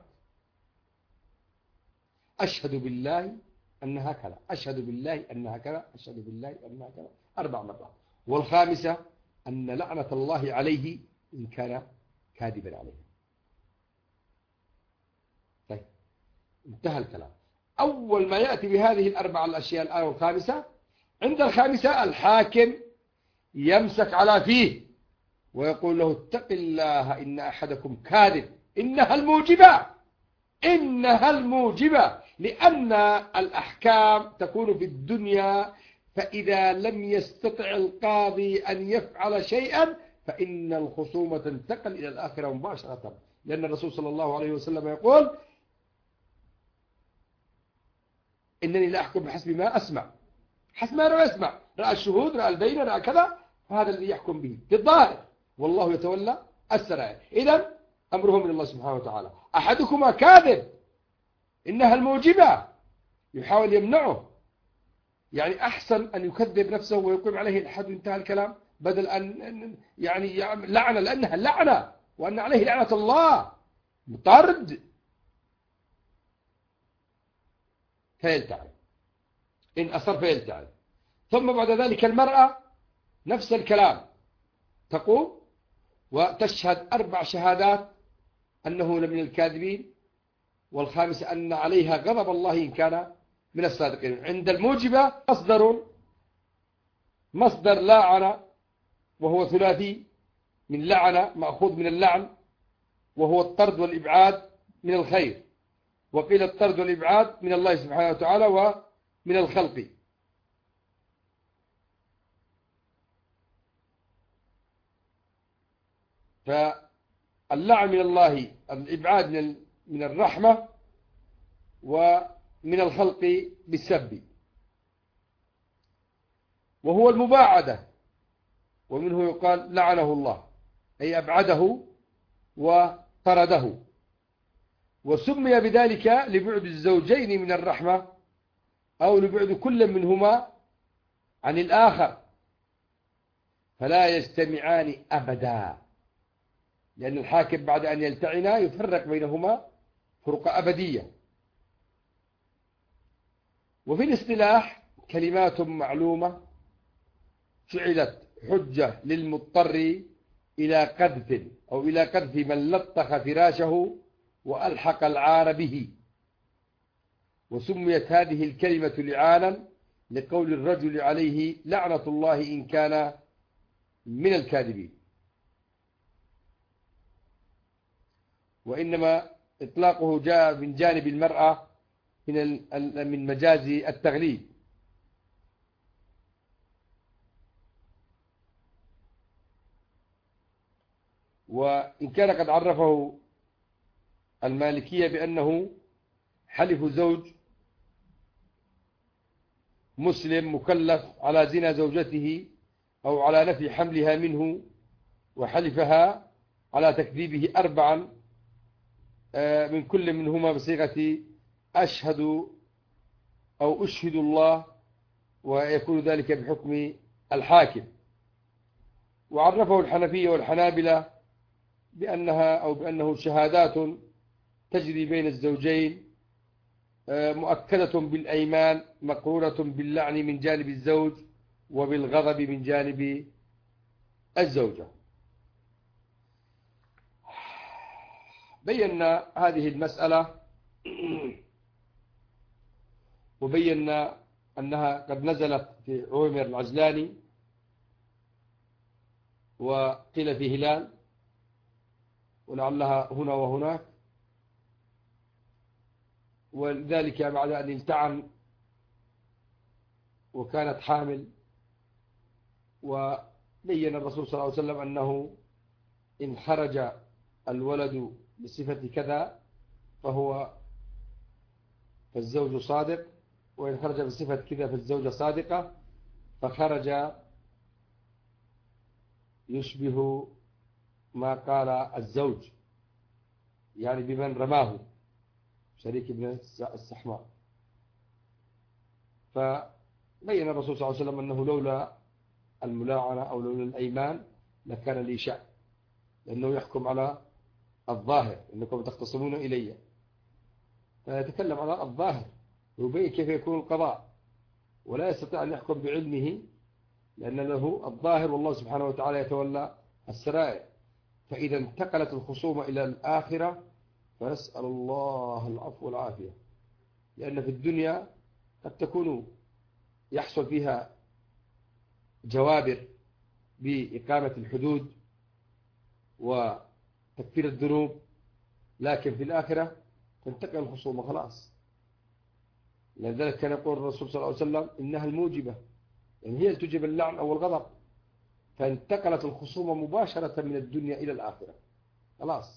A: أشهد بالله أنها كذا، أشهد بالله أنها كذا، أشهد بالله أنها كذا 4 مرات. والخامسة أن لعنة الله عليه إن كان كاذبا عليه. طيب، انتهى الكلام. أول ما يأتي بهذه الأربع الأشياء الآية الخامسة، عند الخامسة الحاكم يمسك على فيه ويقول له اتق الله إن أحدكم كاذب، إنها الموجبة، إنها الموجبة، لأن الأحكام تكون في الدنيا، فإذا لم يستطع القاضي أن يفعل شيئا فإن الخصومة تنتقل إلى الآخرة مباشرة، لأن الرسول صلى الله عليه وسلم يقول إنني لا أحكم بحسب ما أسمع، حسب ما رأى أسمع، رأى الشهود، رأى البينة، رأى كذا، فهذا الذي يحكم به في الظاهر، والله يتولى السرائر. إذن أمره من الله سبحانه وتعالى. أحدكما كاذب، إنها الموجبة، يحاول يمنعه، يعني أحسن أن يكذب نفسه ويقيم عليه الحد وانتهى الكلام، بدل أن يعني لعنة، لأنها لعنة، وأن عليه لعنة الله، مطرد، فيلتعن إن أصر فيلتعن. ثم بعد ذلك المرأة نفس الكلام، تقوم وتشهد 4 شهادات أنه لمن الكاذبين، والخامسة أن عليها غضب الله إن كان من الصادقين. عند الموجبة مصدر لعن، وهو ثلاثي من لعن، مأخوذ من اللعن، وهو الطرد والإبعاد من الخير، وقيل الطرد والإبعاد من الله سبحانه وتعالى ومن الخلق. فاللعن من الله، الإبعاد من الرحمة، ومن الخلق بالسب، وهو المباعدة، ومنه يقال لعنه الله، أي أبعده وطرده، وسمي بذلك لبعد الزوجين من الرحمة، أو لبعد كل منهما عن الآخر، فلا يجتمعان أبدا، لأن الحاكم بعد أن يلتعنا يفرق بينهما فرقة أبدية. وفي الاصطلاح كلمات معلومة جعلت حجة للمضطر إلى قذف أو إلى قذف من لطخ فراشه وألحق العار به. وسميت هذه الكلمة لعانا لقول الرجل عليه لعنة الله إن كان من الكاذبين. وإنما إطلاقه جاء من جانب المرأة من مجاز التغليب. وإن كان قد عرفه المالكية بأنه حلف زوج مسلم مكلف على زنا زوجته أو على نفي حملها منه، وحلفها على تكذيبه 4 من كل منهما بصيغة أشهد أو أشهد الله، ويكون ذلك بحكم الحاكم. وعرفه الحنفية والحنابلة بأنه شهادات تجري بين الزوجين مؤكدة بالأيمان، مقرونة باللعن من جانب الزوج وبالغضب من جانب الزوجة. بينا هذه المسألة، وبينا أنها قد نزلت في عويمر العجلاني، وقيل في هلال، ولعلها هنا وهناك، وذلك بعد أن التعن وكانت حامل، بين الرسول صلى الله عليه وسلم أنه إن خرج الولد بصفة كذا فالزوج صادق، وإن خرج بصفة كذا فالزوجة صادقة، فخرج يشبه ما قال الزوج، يعني بمن رماه شريك ابن السحماء. فبين الرسول صلى الله عليه وسلم أنه لولا الملاعنة أو لولا الأيمان لكان لي شأن، لأنه يحكم على الظاهر، إنكم تختصمون إلي، فيتكلم على الظاهر ويبين كيف يكون القضاء، ولا يستطيع أن يحكم بعلمه لأن له الظاهر والله سبحانه وتعالى يتولى السرائر. فإذا انتقلت الخصومة إلى الآخرة فنسأل الله العفو والعافية، لأن في الدنيا قد تكون يحصل فيها جوابر بإقامة الحدود وتكفير الذنوب، لكن في الآخرة تنتقل الخصومة خلاص. لذلك كان يقول الرسول صلى الله عليه وسلم إنها الموجبة، يعني هي تجب اللعن أو الغضب، فانتقلت الخصومة مباشرة من الدنيا إلى الآخرة خلاص.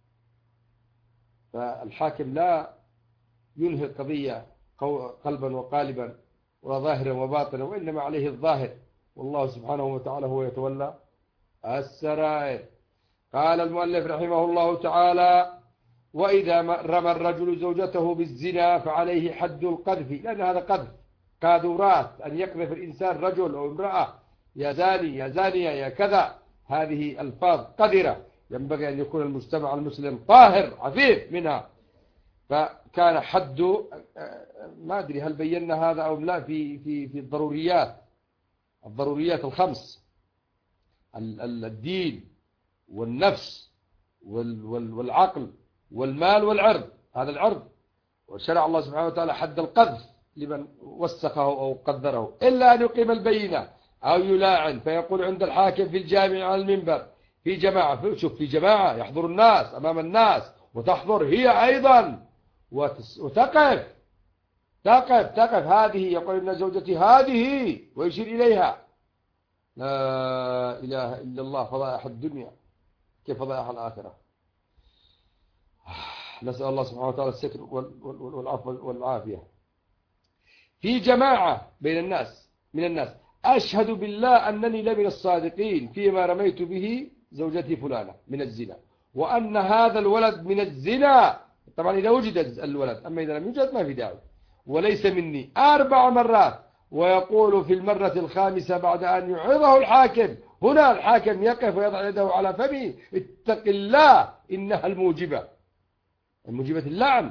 A: فالحاكم لا ينهي القضية قلبا وقالبا وظاهرا وباطنا، وإنما عليه الظاهر، والله سبحانه وتعالى هو يتولى السرائر. قال المؤلف رحمه الله تعالى: وإذا رمى الرجل زوجته بالزنا فعليه حد القذف، لأن هذا قذف قاذورات، أن يقذف الإنسان رجل أو امرأة يا زاني يا زانية يا كذا، هذه ألفاظ قذرة، ينبغي أن يكون المجتمع المسلم طاهر عفيف منها. فكان حد، ما أدري هل بينا هذا أو لا في الضروريات الخمس: الدين والنفس والعقل والمال والعرض، هذا العرض. وشرع الله سبحانه وتعالى حد القذف لمن وسخه أو قدره، إلا أن يقيم البينة أو يلاعن، فيقول عند الحاكم في الجامع على المنبر في جماعة، شوف في جماعة يحضر الناس أمام الناس، وتحضر هي أيضا وتقف هذه، يقول ابن زوجتي هذه ويشير إليها. لا إله إلا الله، فضائح الدنيا كيف فضائح الآخرة. نسأل الله سبحانه وتعالى الستر والعفو والعافية. في جماعة بين الناس من الناس: أشهد بالله أنني لمن الصادقين فيما رميت به زوجتي فلانة من الزنا، وأن هذا الولد من الزنا، طبعا إذا وجد الولد، أما إذا لم يوجد ما في داعي، وليس مني 4 مرات. ويقول في المرة الخامسة بعد أن يعظه الحاكم، هنا الحاكم يقف ويضع يده على فمه: اتق الله إنها الموجبة اللعن.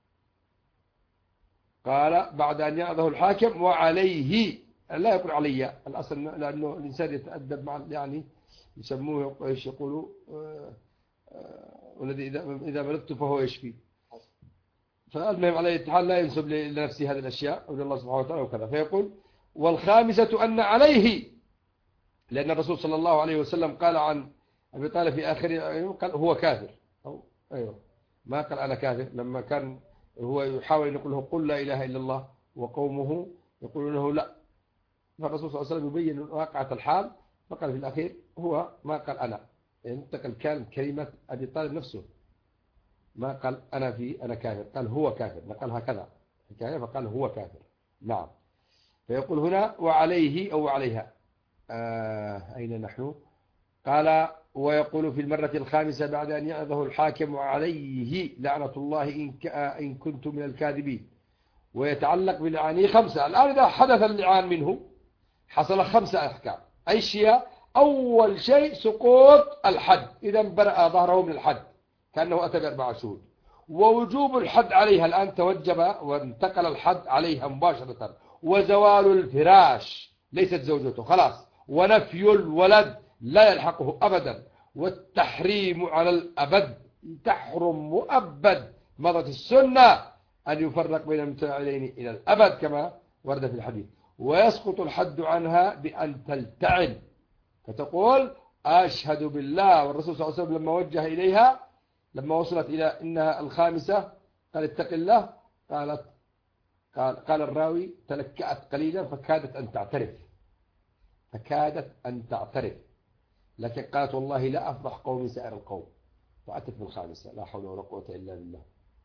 A: قال بعد أن يعظه الحاكم: وعليه، لا يقول علي الأصل، لأنه الإنسان يتأدب مع، يعني يسموه ايش يقولوا، والذي إذا مرضت فهو يشفي. فالمهم على الاتحاد لا ينسب لنفسه هذه الأشياء أو لله سبحانه وتعالى وكذا. فيقول: والخامسة أن عليه، لأن الرسول صلى الله عليه وسلم قال عن أبي طالب في آخر قال هو كافر، أو أيوه ما قال أنا كافر، لما كان هو يحاول أن يقول له قل لا إله إلا الله وقومه يقولون له لا، فالرسول صلى الله عليه وسلم يبين واقعة الحال، فقال في الأخير هو ما قال أنا، يعني انتقل كلمة أبي طالب نفسه، ما قال أنا كافر، قال هو كافر، نقل هكذا فقال هو كافر. نعم. فيقول هنا: وعليه أو عليها، أين نحن؟ قال: ويقول في المرة الخامسة بعد أن يعظه الحاكم: وعليه لعنة الله إن كنت من الكاذبين. ويتعلق باللعان 5. الآن إذا حدث اللعان منه حصل 5 أحكام. أي شيء؟ أول شيء سقوط الحد، إذا برأ ظهره من الحد كأنه أتى ب4 شهود، ووجوب الحد عليها، الآن توجب وانتقل الحد عليها مباشرة، وزوال الفراش، ليست زوجته خلاص، ونفي الولد لا يلحقه أبدا، والتحريم على الأبد، تحرم مؤبد، مضت السنة أن يفرق بين المتفاعلين إلى الأبد كما ورد في الحديث. ويسقط الحد عنها بأن تلتعن، فتقول أشهد بالله. والرسول صلى الله عليه وسلم لما وجه إليها، لما وصلت إلى إنها الخامسة قال اتق الله، قال الراوي تلكأت قليلا فكادت أن تعترف، فكادت أن تعترف، لكن قالت والله لا أفضح قومي سائر القوم، فأتت بالخامسة. لا حول ولا قوة إلا بالله.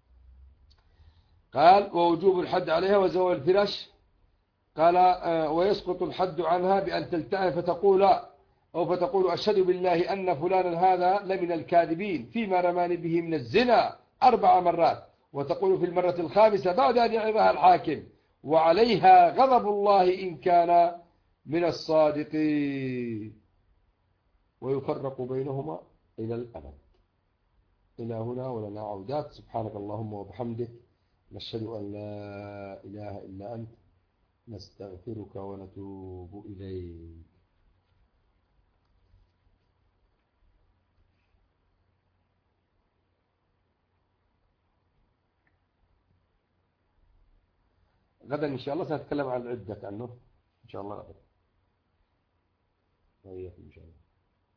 A: قال ووجوب الحد عليها وزوال الفراش. قال ويسقط الحد عنها بأن تلتئم فتقول أشهد بالله أن فلانا هذا لمن الكاذبين فيما رماني به من الزنا 4 مرات، وتقول في المرة الخامسة بعد أن يعظها الحاكم وعليها غضب الله إن كان من الصادقين، ويفرق بينهما إلى الأبد. إلى هنا ولنا عودات. سبحانك اللهم وبحمدك، نشهد أن لا إله إلا أنت، نستغفرك ونتوب إليك. غدا إن شاء الله سنتكلم عن العدة عنه إن شاء الله غدا. إن شاء الله.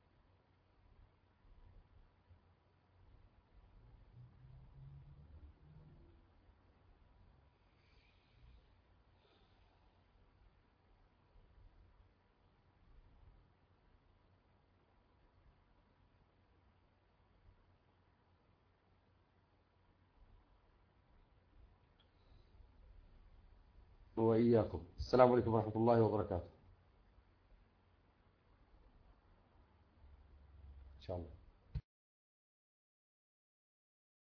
A: وإياكم. السلام عليكم ورحمة الله وبركاته. إن شاء الله.